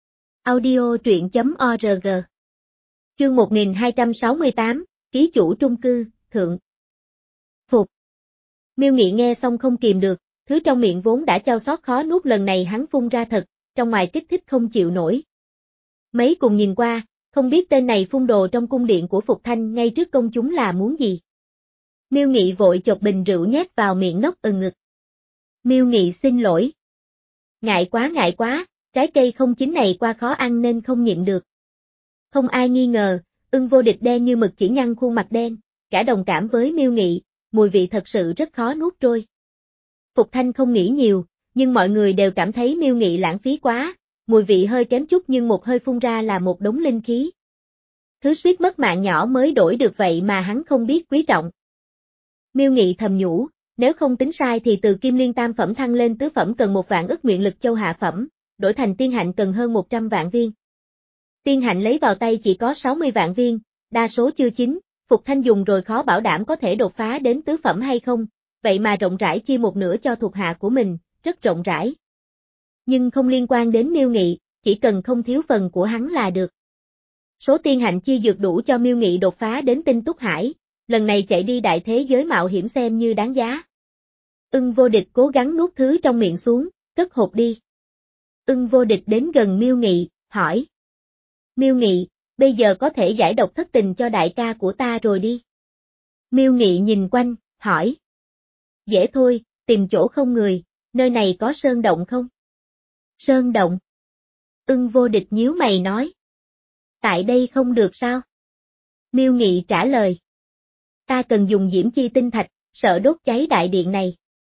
Audio truyện chấm org Chương một nghìn hai trăm sáu mươi tám, Ký chủ trung cư, thượng. Phục. Miêu Nghị nghe xong không kìm được, thứ trong miệng vốn đã chao xót khó nuốt lần này hắn phun ra thật, trong ngoài kích thích không chịu nổi. Mấy cùng nhìn qua, không biết tên này phun đồ trong cung điện của Phục Thanh ngay trước công chúng là muốn gì. Miêu Nghị vội chộp bình rượu nhét vào miệng nốc ừng ngực. Miêu Nghị xin lỗi. Ngại quá ngại quá, trái cây không chín này qua khó ăn nên không nhịn được. Không ai nghi ngờ, Ưng Vô Địch đen như mực chỉ nhăn khuôn mặt đen, cả đồng cảm với Miêu Nghị, mùi vị thật sự rất khó nuốt trôi. Phục Thanh không nghĩ nhiều, nhưng mọi người đều cảm thấy Miêu Nghị lãng phí quá, mùi vị hơi kém chút nhưng một hơi phun ra là một đống linh khí. Thứ suýt mất mạng nhỏ mới đổi được vậy mà hắn không biết quý trọng. Miêu Nghị thầm nhủ, nếu không tính sai thì từ Kim Liên tam phẩm thăng lên tứ phẩm cần một vạn ức nguyện lực châu hạ phẩm, đổi thành tiên hạnh cần hơn một trăm vạn viên. Tiên hạnh lấy vào tay chỉ có sáu mươi vạn viên, đa số chưa chín, Phục Thanh dùng rồi khó bảo đảm có thể đột phá đến tứ phẩm hay không, vậy mà rộng rãi chia một nửa cho thuộc hạ của mình, rất rộng rãi. Nhưng không liên quan đến Miêu Nghị, chỉ cần không thiếu phần của hắn là được. Số tiên hạnh chia dược đủ cho Miêu Nghị đột phá đến tinh túc hải, lần này chạy đi đại thế giới mạo hiểm xem như đáng giá. Ưng Vô Địch cố gắng nuốt thứ trong miệng xuống, cất hộp đi. Ưng Vô Địch đến gần Miêu Nghị, hỏi. Miêu Nghị, bây giờ có thể giải độc thất tình cho đại ca của ta rồi đi. Miêu Nghị nhìn quanh, hỏi. Dễ thôi, tìm chỗ không người, nơi này có sơn động không? Sơn động. Ưng Vô Địch nhíu mày nói. Tại đây không được sao? Miêu Nghị trả lời. Ta cần dùng diễm chi tinh thạch, sợ đốt cháy đại điện này.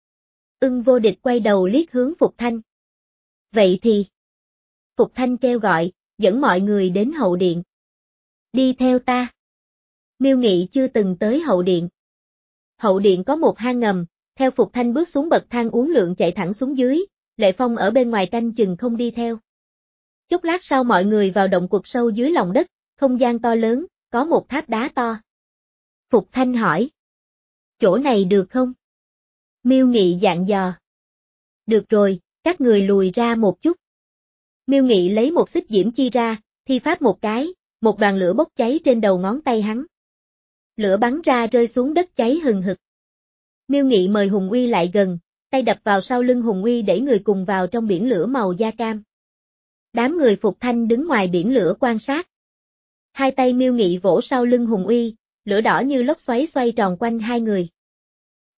Ưng Vô Địch quay đầu liếc hướng Phục Thanh. Vậy thì. Phục Thanh kêu gọi, dẫn mọi người đến hậu điện. Đi theo ta. Miêu Nghị chưa từng tới hậu điện. Hậu điện có một hang ngầm, theo Phục Thanh bước xuống bậc thang uốn lượn chạy thẳng xuống dưới, Lệ Phong ở bên ngoài canh chừng không đi theo. Chốc lát sau mọi người vào động quật sâu dưới lòng đất, không gian to lớn, có một tháp đá to. Phục Thanh hỏi. Chỗ này được không? Miêu Nghị dặn dò. Được rồi, các người lùi ra một chút. Miêu Nghị lấy một xích diễm chi ra, thi pháp một cái, một đoàn lửa bốc cháy trên đầu ngón tay hắn. Lửa bắn ra rơi xuống đất cháy hừng hực. Miêu Nghị mời Hùng Uy lại gần, tay đập vào sau lưng Hùng Uy đẩy người cùng vào trong biển lửa màu da cam. Đám người Phục Thanh đứng ngoài biển lửa quan sát. Hai tay Miêu Nghị vỗ sau lưng Hùng Uy, lửa đỏ như lốc xoáy xoay tròn quanh hai người.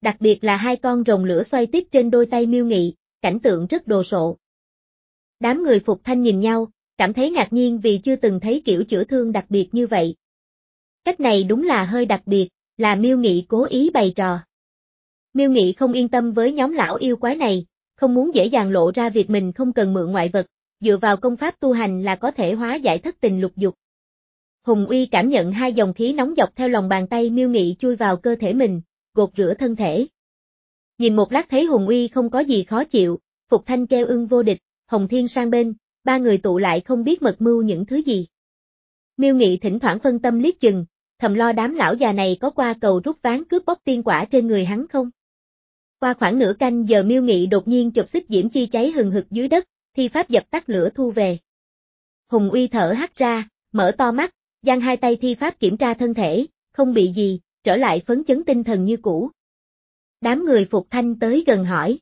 Đặc biệt là hai con rồng lửa xoay tiếp trên đôi tay Miêu Nghị, cảnh tượng rất đồ sộ. Đám người Phục Thanh nhìn nhau, cảm thấy ngạc nhiên vì chưa từng thấy kiểu chữa thương đặc biệt như vậy. Cách này đúng là hơi đặc biệt, là Miêu Nghị cố ý bày trò. Miêu Nghị không yên tâm với nhóm lão yêu quái này, không muốn dễ dàng lộ ra việc mình không cần mượn ngoại vật, dựa vào công pháp tu hành là có thể hóa giải thất tình lục dục. Hùng Uy cảm nhận hai dòng khí nóng dọc theo lòng bàn tay Miêu Nghị chui vào cơ thể mình, gột rửa thân thể. Nhìn một lát thấy Hùng Uy không có gì khó chịu, Phục Thanh kêu ưng vô địch, Hồng Thiên sang bên, ba người tụ lại không biết mật mưu những thứ gì. Miêu Nghị thỉnh thoảng phân tâm liếc chừng, thầm lo đám lão già này có qua cầu rút ván cướp bóc tiên quả trên người hắn không. Qua khoảng nửa canh giờ Miêu Nghị đột nhiên chộp xích diễm chi cháy hừng hực dưới đất, thi pháp dập tắt lửa thu về. Hùng Uy thở hắt ra, mở to mắt, giang hai tay thi pháp kiểm tra thân thể, không bị gì, trở lại phấn chấn tinh thần như cũ. Đám người Phục Thanh tới gần hỏi.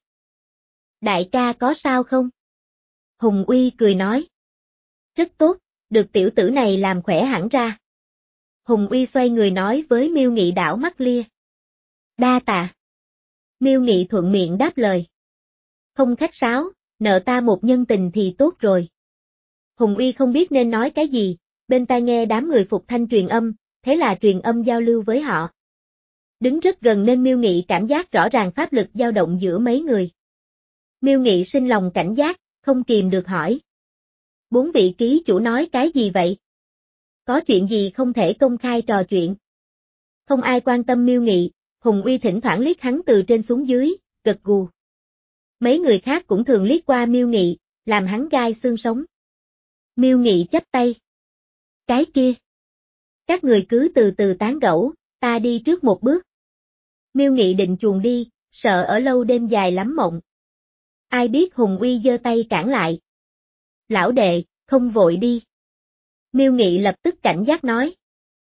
Đại ca có sao không? Hùng Uy cười nói. Rất tốt, được tiểu tử này làm khỏe hẳn ra. Hùng Uy xoay người nói với Miêu Nghị đảo mắt lia. Đa tạ. Miêu Nghị thuận miệng đáp lời. Không khách sáo, nợ ta một nhân tình thì tốt rồi. Hùng Uy không biết nên nói cái gì, bên tai nghe đám người Phục Thanh truyền âm, thế là truyền âm giao lưu với họ. Đứng rất gần nên Miêu Nghị cảm giác rõ ràng pháp lực dao động giữa mấy người. Miêu Nghị sinh lòng cảnh giác, không kìm được hỏi. Bốn vị ký chủ nói cái gì vậy? Có chuyện gì không thể công khai trò chuyện? Không ai quan tâm Miêu Nghị, Hùng Uy thỉnh thoảng liếc hắn từ trên xuống dưới, gật gù. Mấy người khác cũng thường liếc qua Miêu Nghị, làm hắn gai xương sống. Miêu Nghị chắp tay. Cái kia. Các người cứ từ từ tán gẫu, ta đi trước một bước. Miêu Nghị định chuồn đi, sợ ở lâu đêm dài lắm mộng. Ai biết Hùng Uy giơ tay cản lại. Lão đệ, không vội đi. Miêu Nghị lập tức cảnh giác nói.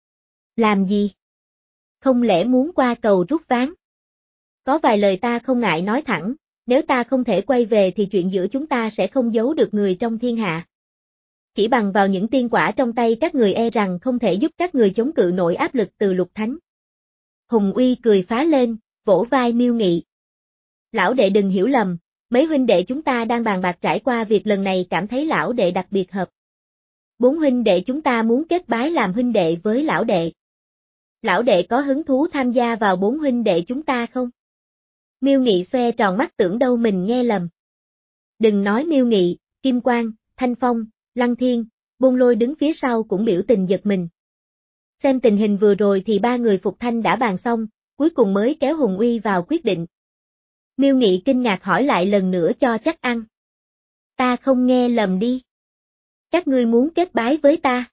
Làm gì? Không lẽ muốn qua cầu rút ván? Có vài lời ta không ngại nói thẳng, nếu ta không thể quay về thì chuyện giữa chúng ta sẽ không giấu được người trong thiên hạ. Chỉ bằng vào những tiên quả trong tay các người e rằng không thể giúp các người chống cự nổi áp lực từ lục thánh. Hùng Uy cười phá lên, vỗ vai Miêu Nghị. Lão đệ đừng hiểu lầm, mấy huynh đệ chúng ta đang bàn bạc trải qua việc lần này cảm thấy lão đệ đặc biệt hợp. Bốn huynh đệ chúng ta muốn kết bái làm huynh đệ với lão đệ. Lão đệ có hứng thú tham gia vào bốn huynh đệ chúng ta không? Miêu Nghị xoe tròn mắt tưởng đâu mình nghe lầm. Đừng nói Miêu Nghị, Kim Quang, Thanh Phong, Lăng Thiên, Bôn Lôi đứng phía sau cũng biểu tình giật mình. Xem tình hình vừa rồi thì ba người Phục Thanh đã bàn xong, cuối cùng mới kéo Hùng Uy vào quyết định. Miêu Nghị kinh ngạc hỏi lại lần nữa cho chắc ăn. Ta không nghe lầm đi. Các ngươi muốn kết bái với ta.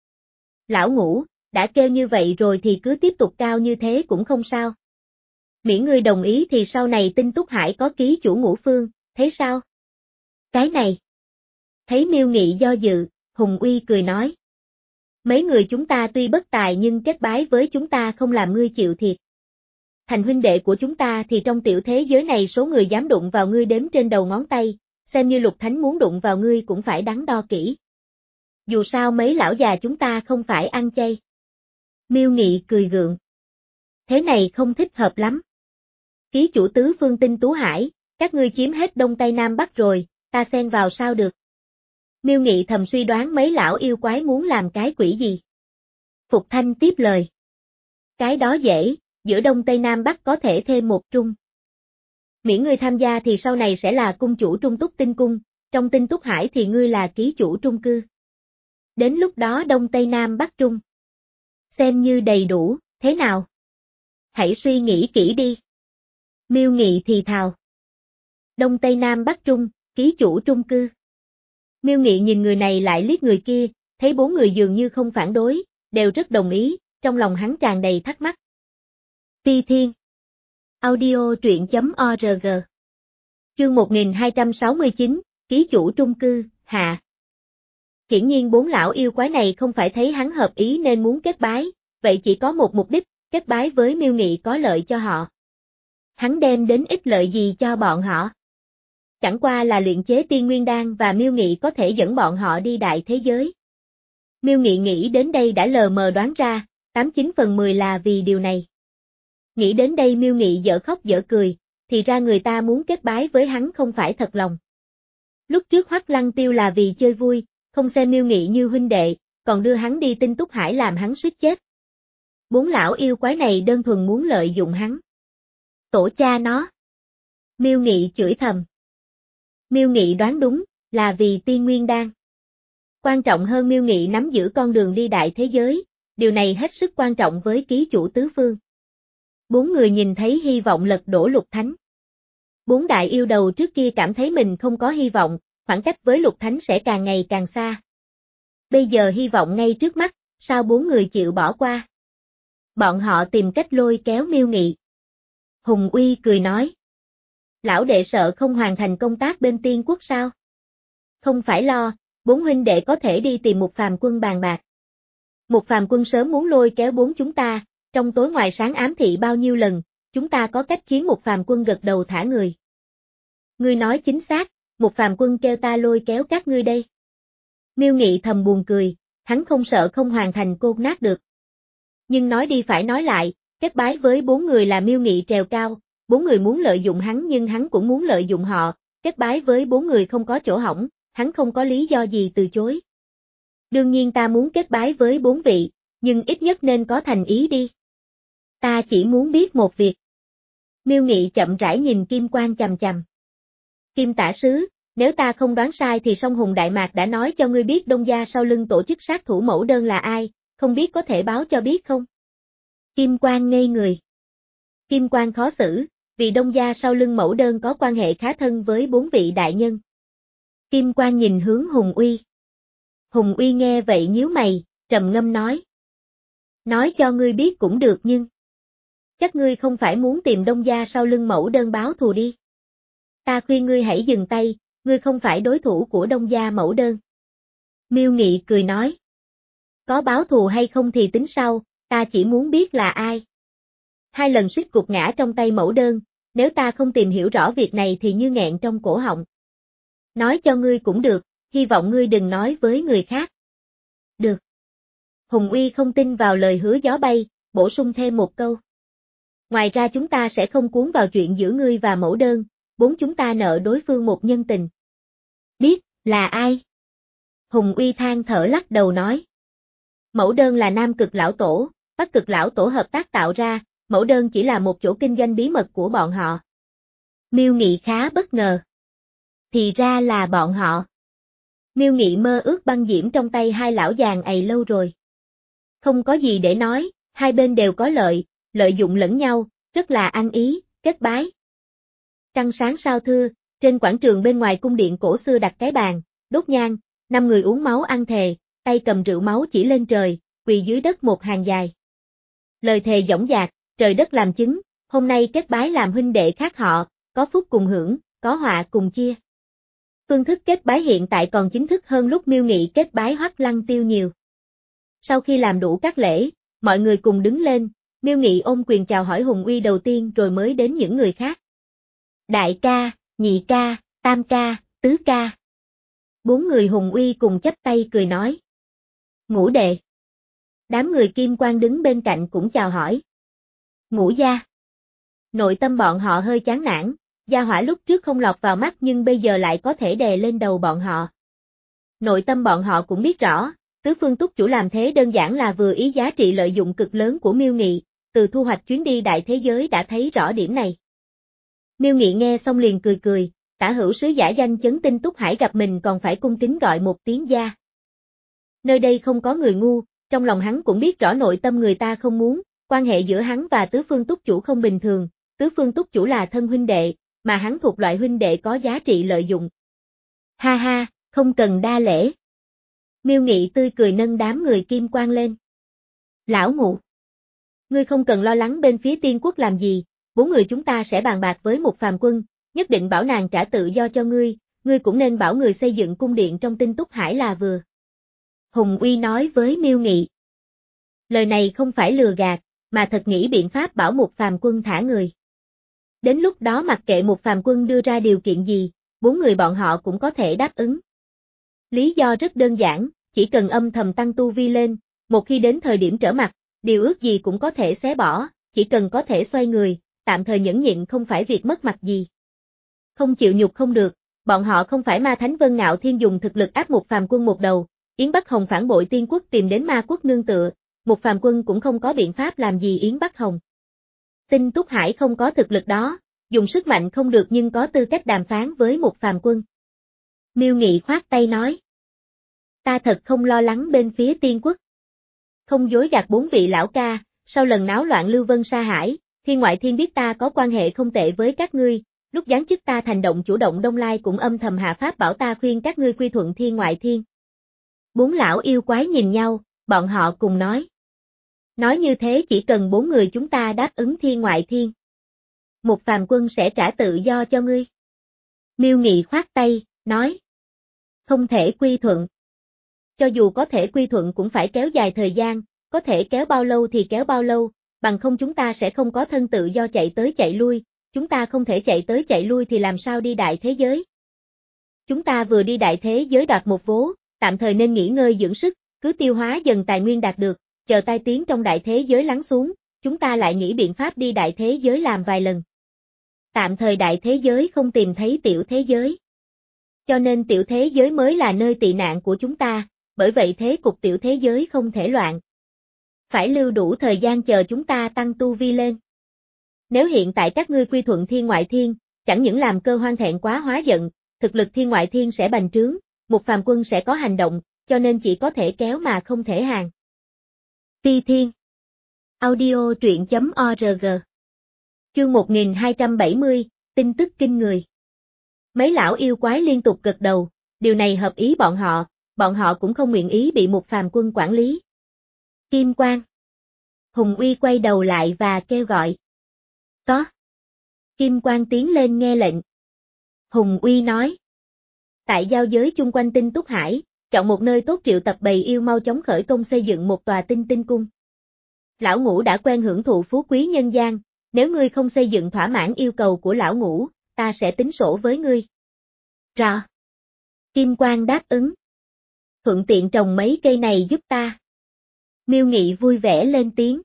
Lão Ngũ, đã kêu như vậy rồi thì cứ tiếp tục cao như thế cũng không sao. Miễn ngươi đồng ý thì sau này Tinh Túc Hải có ký chủ Ngũ Phương, thế sao? Cái này. Thấy Miêu Nghị do dự, Hùng Uy cười nói. Mấy người chúng ta tuy bất tài nhưng kết bái với chúng ta không làm ngươi chịu thiệt. Thành huynh đệ của chúng ta thì trong tiểu thế giới này số người dám đụng vào ngươi đếm trên đầu ngón tay, xem như Lục Thánh muốn đụng vào ngươi cũng phải đắn đo kỹ. Dù sao mấy lão già chúng ta không phải ăn chay. Miêu Nghị cười gượng. Thế này không thích hợp lắm. Ký chủ tứ phương Tinh Tú Hải, các ngươi chiếm hết Đông Tây Nam Bắc rồi, ta xen vào sao được. Miêu Nghị thầm suy đoán mấy lão yêu quái muốn làm cái quỷ gì. Phục Thanh tiếp lời. Cái đó dễ, giữa Đông Tây Nam Bắc có thể thêm một trung. Miễn ngươi tham gia thì sau này sẽ là cung chủ Trung Túc Tinh Cung, trong Tinh Túc Hải thì ngươi là ký chủ Trung Cư. Đến lúc đó Đông Tây Nam Bắc Trung. Xem như đầy đủ, thế nào? Hãy suy nghĩ kỹ đi. Miêu Nghị thì thào. Đông Tây Nam Bắc Trung, ký chủ Trung Cư. Miêu Nghị nhìn người này lại liếc người kia, thấy bốn người dường như không phản đối, đều rất đồng ý, trong lòng hắn tràn đầy thắc mắc. Phi Thiên. Audio truyện chấm org. Chương một nghìn hai trăm sáu mươi chín, ký chủ Trung Cư, hạ. Hiển nhiên bốn lão yêu quái này không phải thấy hắn hợp ý nên muốn kết bái, vậy chỉ có một mục đích, kết bái với Miêu Nghị có lợi cho họ. Hắn đem đến ích lợi gì cho bọn họ? Chẳng qua là luyện chế tiên nguyên đan và Miêu Nghị có thể dẫn bọn họ đi đại thế giới. Miêu Nghị nghĩ đến đây đã lờ mờ đoán ra, tám chín phần mười là vì điều này. Nghĩ đến đây Miêu Nghị dở khóc dở cười, thì ra người ta muốn kết bái với hắn không phải thật lòng. Lúc trước Hoắc Lăng Tiêu là vì chơi vui, không xem Miêu Nghị như huynh đệ, còn đưa hắn đi Tinh Túc Hải làm hắn suýt chết. Bốn lão yêu quái này đơn thuần muốn lợi dụng hắn. Tổ cha nó. Miêu Nghị chửi thầm. Miêu Nghị đoán đúng, là vì tiên nguyên đan. Quan trọng hơn Miêu Nghị nắm giữ con đường đi đại thế giới, điều này hết sức quan trọng với ký chủ tứ phương. Bốn người nhìn thấy hy vọng lật đổ Lục Thánh. Bốn đại yêu đầu trước kia cảm thấy mình không có hy vọng, khoảng cách với Lục Thánh sẽ càng ngày càng xa. Bây giờ hy vọng ngay trước mắt, sao bốn người chịu bỏ qua? Bọn họ tìm cách lôi kéo Miêu Nghị. Hùng Uy cười nói. Lão đệ sợ không hoàn thành công tác bên Tiên Quốc sao? Không phải lo, bốn huynh đệ có thể đi tìm một phàm quân bàn bạc. Một phàm quân sớm muốn lôi kéo bốn chúng ta, trong tối ngoài sáng ám thị bao nhiêu lần, chúng ta có cách khiến một phàm quân gật đầu thả người. Ngươi nói chính xác, một phàm quân kêu ta lôi kéo các ngươi đây. Miêu Nghị thầm buồn cười, hắn không sợ không hoàn thành côn nát được. Nhưng nói đi phải nói lại, kết bái với bốn người là Miêu Nghị trèo cao, bốn người muốn lợi dụng hắn nhưng hắn cũng muốn lợi dụng họ, kết bái với bốn người không có chỗ hỏng, hắn không có lý do gì từ chối. Đương nhiên ta muốn kết bái với bốn vị, nhưng ít nhất nên có thành ý đi. Ta chỉ muốn biết một việc. Miêu Nghị chậm rãi nhìn Kim Quang chằm chằm. Kim tả sứ, nếu ta không đoán sai thì Song Hùng Đại Mạc đã nói cho ngươi biết Đông Gia sau lưng tổ chức sát thủ mẫu đơn là ai, không biết có thể báo cho biết không? Kim Quang ngây người. Kim Quang khó xử, vì Đông Gia sau lưng mẫu đơn có quan hệ khá thân với bốn vị đại nhân. Kim Quang nhìn hướng Hùng Uy. Hùng Uy nghe vậy nhíu mày, trầm ngâm nói. Nói cho ngươi biết cũng được nhưng... Chắc ngươi không phải muốn tìm Đông Gia sau lưng mẫu đơn báo thù đi. Ta khuyên ngươi hãy dừng tay, ngươi không phải đối thủ của Đông Gia mẫu đơn. Miêu Nghị cười nói. Có báo thù hay không thì tính sau, ta chỉ muốn biết là ai. Hai lần suýt gục ngã trong tay mẫu đơn, nếu ta không tìm hiểu rõ việc này thì như nghẹn trong cổ họng. Nói cho ngươi cũng được, hy vọng ngươi đừng nói với người khác. Được. Hùng Uy không tin vào lời hứa gió bay, bổ sung thêm một câu. Ngoài ra chúng ta sẽ không cuốn vào chuyện giữa ngươi và mẫu đơn, bốn chúng ta nợ đối phương một nhân tình. Biết, là ai? Hùng Uy than thở lắc đầu nói. Mẫu đơn là Nam Cực Lão Tổ, Bắc Cực Lão Tổ hợp tác tạo ra, mẫu đơn chỉ là một chỗ kinh doanh bí mật của bọn họ. Miêu Nghị khá bất ngờ. Thì ra là bọn họ. Miêu Nghị mơ ước băng diễm trong tay hai lão già ầy lâu rồi. Không có gì để nói, hai bên đều có lợi, lợi dụng lẫn nhau, rất là ăn ý, kết bái. Trăng sáng sao thưa, trên quảng trường bên ngoài cung điện cổ xưa đặt cái bàn, đốt nhang, năm người uống máu ăn thề, tay cầm rượu máu chỉ lên trời, quỳ dưới đất một hàng dài. Lời thề dõng dạc, trời đất làm chứng, hôm nay kết bái làm huynh đệ khác họ, có phúc cùng hưởng, có họa cùng chia. Phương thức kết bái hiện tại còn chính thức hơn lúc Miêu Nghị kết bái Hoắc Lăng Tiêu nhiều. Sau khi làm đủ các lễ, mọi người cùng đứng lên, Miêu Nghị ôm quyền chào hỏi Hùng Uy đầu tiên rồi mới đến những người khác. Đại ca, nhị ca, tam ca, tứ ca. Bốn người Hùng Uy cùng chắp tay cười nói. Ngũ đệ. Đám người Kim Quang đứng bên cạnh cũng chào hỏi. Ngũ gia. Nội tâm bọn họ hơi chán nản, gia hỏa lúc trước không lọt vào mắt nhưng bây giờ lại có thể đè lên đầu bọn họ. Nội tâm bọn họ cũng biết rõ, tứ phương túc chủ làm thế đơn giản là vừa ý giá trị lợi dụng cực lớn của Miêu Nghị, từ thu hoạch chuyến đi đại thế giới đã thấy rõ điểm này. Miêu Nghị nghe xong liền cười cười, tả hữu sứ giả danh chấn Tinh Túc Hải gặp mình còn phải cung kính gọi một tiếng gia. Nơi đây không có người ngu, trong lòng hắn cũng biết rõ nội tâm người ta không muốn, quan hệ giữa hắn và tứ phương túc chủ không bình thường, tứ phương túc chủ là thân huynh đệ, mà hắn thuộc loại huynh đệ có giá trị lợi dụng. Ha ha, không cần đa lễ. Miêu Nghị tươi cười nâng đám người Kim Quang lên. Lão Ngũ, ngươi không cần lo lắng bên phía Tiên Quốc làm gì, bốn người chúng ta sẽ bàn bạc với một phàm quân, nhất định bảo nàng trả tự do cho ngươi, ngươi cũng nên bảo người xây dựng cung điện trong Tinh Túc Hải là vừa. Hùng Uy nói với Miêu Nghị. Lời này không phải lừa gạt, mà thật nghĩ biện pháp bảo một phàm quân thả người. Đến lúc đó mặc kệ một phàm quân đưa ra điều kiện gì, bốn người bọn họ cũng có thể đáp ứng. Lý do rất đơn giản, chỉ cần âm thầm tăng tu vi lên, một khi đến thời điểm trở mặt, điều ước gì cũng có thể xé bỏ, chỉ cần có thể xoay người, tạm thời nhẫn nhịn không phải việc mất mặt gì. Không chịu nhục không được, bọn họ không phải ma thánh Vân Ngạo Thiên dùng thực lực áp một phàm quân một đầu, Yến Bắc Hồng phản bội tiên quốc tìm đến ma quốc nương tựa, một phàm quân cũng không có biện pháp làm gì Yến Bắc Hồng. Tinh Túc Hải không có thực lực đó, dùng sức mạnh không được nhưng có tư cách đàm phán với một phàm quân. Miêu Nghị khoát tay nói. Ta thật không lo lắng bên phía tiên quốc. Không dối gạt bốn vị lão ca, sau lần náo loạn Lưu Vân Sa Hải, Thiên Ngoại Thiên biết ta có quan hệ không tệ với các ngươi, lúc giáng chức ta thành động chủ động Đông Lai cũng âm thầm hạ pháp bảo ta khuyên các ngươi quy thuận Thiên Ngoại Thiên. Bốn lão yêu quái nhìn nhau, bọn họ cùng nói. Nói như thế chỉ cần bốn người chúng ta đáp ứng Thiên Ngoại Thiên. Một phàm quân sẽ trả tự do cho ngươi. Miêu Nghị khoát tay, nói. Không thể quy thuận. Cho dù có thể quy thuận cũng phải kéo dài thời gian, có thể kéo bao lâu thì kéo bao lâu, bằng không chúng ta sẽ không có thân tự do chạy tới chạy lui, chúng ta không thể chạy tới chạy lui thì làm sao đi đại thế giới. Chúng ta vừa đi đại thế giới đoạt một vố, tạm thời nên nghỉ ngơi dưỡng sức, cứ tiêu hóa dần tài nguyên đạt được, chờ tai tiếng trong đại thế giới lắng xuống, chúng ta lại nghĩ biện pháp đi đại thế giới làm vài lần. Tạm thời đại thế giới không tìm thấy tiểu thế giới. Cho nên tiểu thế giới mới là nơi tị nạn của chúng ta, bởi vậy thế cục tiểu thế giới không thể loạn. Phải lưu đủ thời gian chờ chúng ta tăng tu vi lên. Nếu hiện tại các ngươi quy thuận Thiên Ngoại Thiên, chẳng những làm Cơ Hoang thẹn quá hóa giận, thực lực Thiên Ngoại Thiên sẽ bành trướng, một phàm quân sẽ có hành động, cho nên chỉ có thể kéo mà không thể hàng. Ti Thiên Audio truyện chấm org Chương một nghìn hai trăm bảy mươi, tin tức kinh người. Mấy lão yêu quái liên tục gật đầu, điều này hợp ý bọn họ, bọn họ cũng không nguyện ý bị một phàm quân quản lý. Kim Quang Hùng Uy quay đầu lại và kêu gọi. Có. Kim Quang tiến lên nghe lệnh. Hùng Uy nói. Tại giao giới chung quanh Tinh Túc Hải, chọn một nơi tốt triệu tập bầy yêu mau chóng khởi công xây dựng một tòa tinh tinh cung. Lão Ngũ đã quen hưởng thụ phú quý nhân gian, nếu ngươi không xây dựng thỏa mãn yêu cầu của lão Ngũ, ta sẽ tính sổ với ngươi. Rõ. Kim Quang đáp ứng. Thuận tiện trồng mấy cây này giúp ta. Miêu Nghị vui vẻ lên tiếng.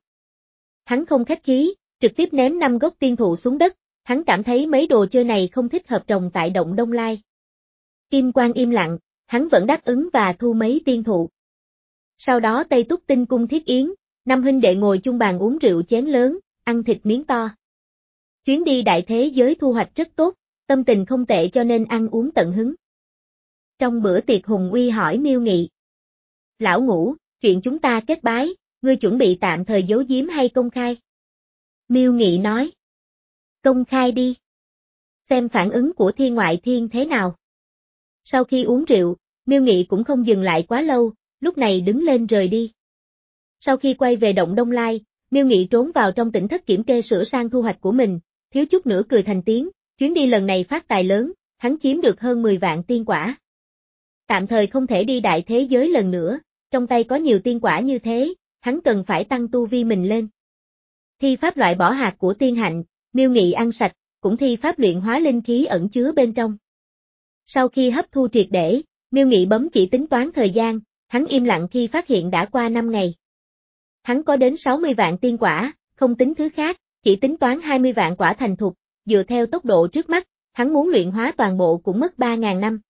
Hắn không khách khí, trực tiếp ném năm gốc tiên thụ xuống đất, hắn cảm thấy mấy đồ chơi này không thích hợp trồng tại động Đông Lai. Kim Quang im lặng, hắn vẫn đáp ứng và thu mấy tiên thụ. Sau đó Tây Túc Tinh cung thiết yến, năm huynh đệ ngồi chung bàn uống rượu chén lớn, ăn thịt miếng to. Chuyến đi đại thế giới thu hoạch rất tốt, tâm tình không tệ cho nên ăn uống tận hứng. Trong bữa tiệc Hùng Uy hỏi Miêu Nghị. Lão Ngũ, chuyện chúng ta kết bái, ngươi chuẩn bị tạm thời giấu giếm hay công khai? Miêu Nghị nói. Công khai đi. Xem phản ứng của Thiên Ngoại Thiên thế nào. Sau khi uống rượu, Miêu Nghị cũng không dừng lại quá lâu, lúc này đứng lên rời đi. Sau khi quay về động Đông Lai, Miêu Nghị trốn vào trong tỉnh thất kiểm kê sửa sang thu hoạch của mình, thiếu chút nữa cười thành tiếng, chuyến đi lần này phát tài lớn, hắn chiếm được hơn mười vạn tiên quả. Tạm thời không thể đi đại thế giới lần nữa, trong tay có nhiều tiên quả như thế, hắn cần phải tăng tu vi mình lên. Thi pháp loại bỏ hạt của tiên hạnh, Miêu Nghị ăn sạch, cũng thi pháp luyện hóa linh khí ẩn chứa bên trong. Sau khi hấp thu triệt để, Miêu Nghị bấm chỉ tính toán thời gian, hắn im lặng khi phát hiện đã qua năm ngày. Hắn có đến sáu mươi vạn tiên quả, không tính thứ khác, chỉ tính toán hai mươi vạn quả thành thục, dựa theo tốc độ trước mắt, hắn muốn luyện hóa toàn bộ cũng mất ba ngàn năm.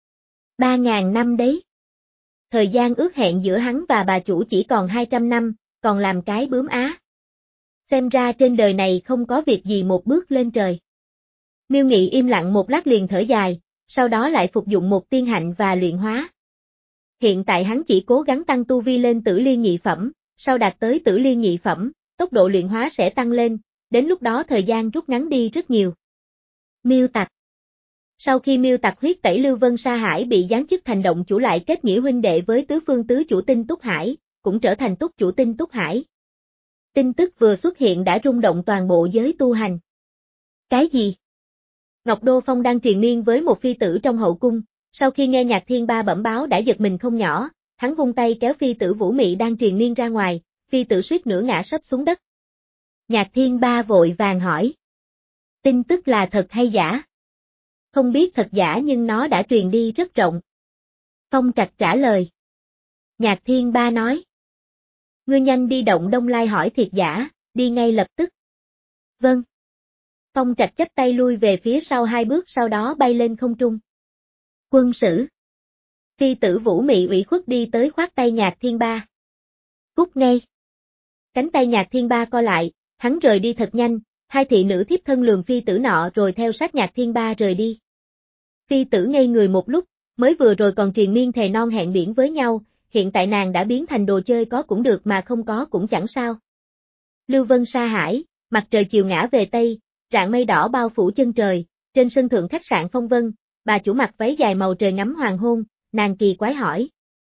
ba ngàn năm đấy. Thời gian ước hẹn giữa hắn và bà chủ chỉ còn hai trăm năm, còn làm cái bướm á. Xem ra trên đời này không có việc gì một bước lên trời. Miêu Nghị im lặng một lát liền thở dài, sau đó lại phục dụng một tiên hạnh và luyện hóa. Hiện tại hắn chỉ cố gắng tăng tu vi lên tử liên nhị phẩm, sau đạt tới tử liên nhị phẩm, tốc độ luyện hóa sẽ tăng lên, đến lúc đó thời gian rút ngắn đi rất nhiều. Miêu Tặc. Sau khi Miêu Tặc huyết tẩy Lưu Vân Sa Hải bị giáng chức thành động chủ lại kết nghĩa huynh đệ với tứ phương tứ chủ Tinh Túc Hải, cũng trở thành túc chủ Tinh Túc Hải. Tin tức vừa xuất hiện đã rung động toàn bộ giới tu hành. Cái gì? Ngọc Đô Phong đang triền miên với một phi tử trong hậu cung, sau khi nghe Nhạc Thiên Ba bẩm báo đã giật mình không nhỏ, hắn vung tay kéo phi tử Vũ Mị đang triền miên ra ngoài, phi tử suýt nửa ngã sấp xuống đất. Nhạc Thiên Ba vội vàng hỏi. Tin tức là thật hay giả? Không biết thật giả nhưng nó đã truyền đi rất rộng. Phong Trạch trả lời. Nhạc Thiên Ba nói. Ngươi nhanh đi động Đông Lai hỏi thiệt giả, đi ngay lập tức. Vâng. Phong Trạch chắp tay lui về phía sau hai bước sau đó bay lên không trung. Quân sử. Phi tử Vũ Mị ủy khuất đi tới khoát tay Nhạc Thiên Ba. Cút ngay. Cánh tay Nhạc Thiên Ba co lại, hắn rời đi thật nhanh, hai thị nữ thiếp thân lườm phi tử nọ rồi theo sát Nhạc Thiên Ba rời đi. Phi tử ngây người một lúc, mới vừa rồi còn triền miên thề non hẹn biển với nhau, hiện tại nàng đã biến thành đồ chơi có cũng được mà không có cũng chẳng sao. Lưu Vân sa hải, mặt trời chiều ngã về Tây, rạng mây đỏ bao phủ chân trời, trên sân thượng khách sạn Phong Vân, bà chủ mặc váy dài màu trời ngắm hoàng hôn, nàng kỳ quái hỏi.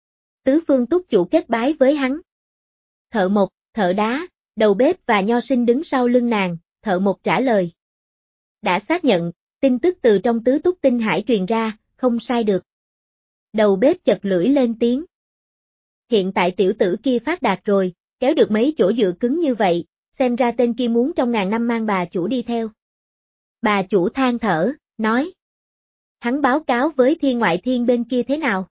Tứ phương túc chủ kết bái với hắn. Thợ mộc, thợ đá, đầu bếp và nho sinh đứng sau lưng nàng, thợ mộc trả lời. Đã xác nhận, tin tức từ trong tứ túc tinh hải truyền ra, không sai được. Đầu bếp chật lưỡi lên tiếng. Hiện tại tiểu tử kia phát đạt rồi, kéo được mấy chỗ dựa cứng như vậy, xem ra tên kia muốn trong ngàn năm mang bà chủ đi theo. Bà chủ than thở, nói. Hắn báo cáo với thiên ngoại thiên bên kia thế nào?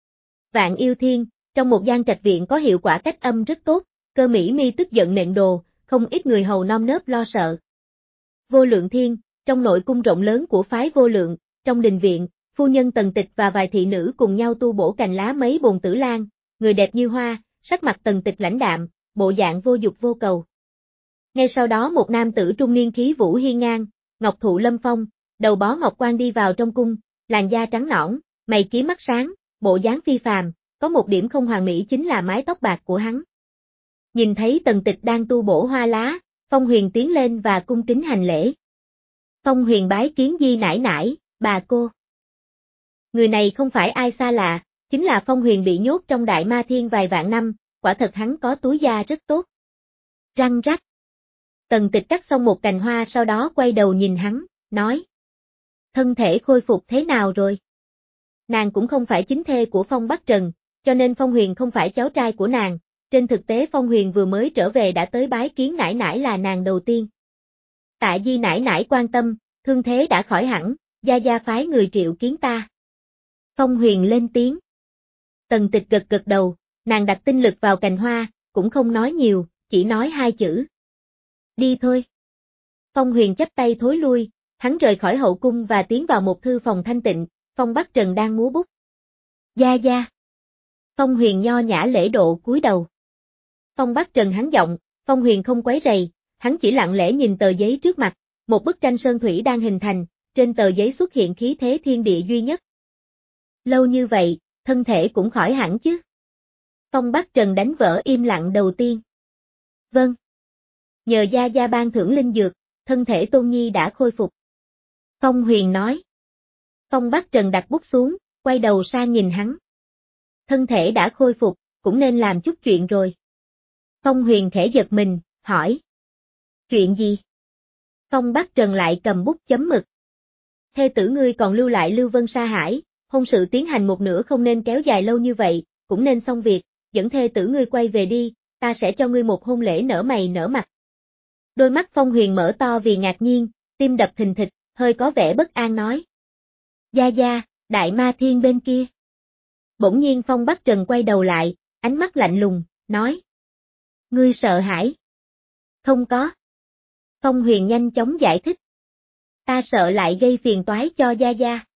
Vạn yêu thiên, trong một gian trạch viện có hiệu quả cách âm rất tốt, Cơ Mỹ Mi tức giận nện đồ, không ít người hầu nom nớp lo sợ. Vô Lượng Thiên, trong nội cung rộng lớn của phái Vô Lượng, trong đình viện, phu nhân Tần Tịch và vài thị nữ cùng nhau tu bổ cành lá mấy bồn tử lan, người đẹp như hoa, sắc mặt Tần Tịch lãnh đạm, bộ dạng vô dục vô cầu. Ngay sau đó một nam tử trung niên khí vũ hiên ngang, ngọc thụ lâm phong, đầu bó ngọc quan đi vào trong cung, làn da trắng nõn, mày kiếm mắt sáng, bộ dáng phi phàm, có một điểm không hoàn mỹ chính là mái tóc bạc của hắn. Nhìn thấy Tần Tịch đang tu bổ hoa lá, Phong Huyền tiến lên và cung kính hành lễ. Phong Huyền bái kiến Di nải nải, bà cô. Người này không phải ai xa lạ, chính là Phong Huyền bị nhốt trong Đại Ma Thiên vài vạn năm, quả thật hắn có túi da rất tốt. Răng rắc. Tần Tịch cắt xong một cành hoa sau đó quay đầu nhìn hắn, nói. Thân thể khôi phục thế nào rồi? Nàng cũng không phải chính thê của Phong Bắc Trần, cho nên Phong Huyền không phải cháu trai của nàng, trên thực tế Phong Huyền vừa mới trở về đã tới bái kiến nải nải là nàng đầu tiên. Tạ Di nải nải quan tâm, thương thế đã khỏi hẳn, gia gia phái người triệu kiến ta. Phong Huyền lên tiếng. Tần Tịch gật gật đầu, nàng đặt tinh lực vào cành hoa, cũng không nói nhiều, chỉ nói hai chữ. Đi thôi. Phong Huyền chắp tay thối lui, hắn rời khỏi hậu cung và tiến vào một thư phòng thanh tịnh, Phong Bắc Trần đang múa bút. Gia gia. Phong Huyền nho nhã lễ độ cúi đầu. Phong Bắc Trần hắn giọng, Phong Huyền không quấy rầy, hắn chỉ lặng lẽ nhìn tờ giấy trước mặt, một bức tranh sơn thủy đang hình thành, trên tờ giấy xuất hiện khí thế thiên địa duy nhất. Lâu như vậy, thân thể cũng khỏi hẳn chứ. Phong Bắc Trần đánh vỡ im lặng đầu tiên. Vâng. Nhờ gia gia ban thưởng linh dược, thân thể Tôn Nhi đã khôi phục. Phong Huyền nói. Phong Bắc Trần đặt bút xuống, quay đầu sang nhìn hắn. Thân thể đã khôi phục, cũng nên làm chút chuyện rồi. Phong Huyền khẽ giật mình, hỏi. Chuyện gì? Phong Bắc Trần lại cầm bút chấm mực. Thê tử ngươi còn lưu lại Lưu Vân Sa Hải, hôn sự tiến hành một nửa không nên kéo dài lâu như vậy, cũng nên xong việc, dẫn thê tử ngươi quay về đi, ta sẽ cho ngươi một hôn lễ nở mày nở mặt. Đôi mắt Phong Huyền mở to vì ngạc nhiên, tim đập thình thịch, hơi có vẻ bất an nói. Gia gia, Đại Ma Thiên bên kia. Bỗng nhiên Phong Bắc Trần quay đầu lại, ánh mắt lạnh lùng, nói. Ngươi sợ hãi? Không có. Phong Huyền nhanh chóng giải thích. Ta sợ lại gây phiền toái cho gia gia.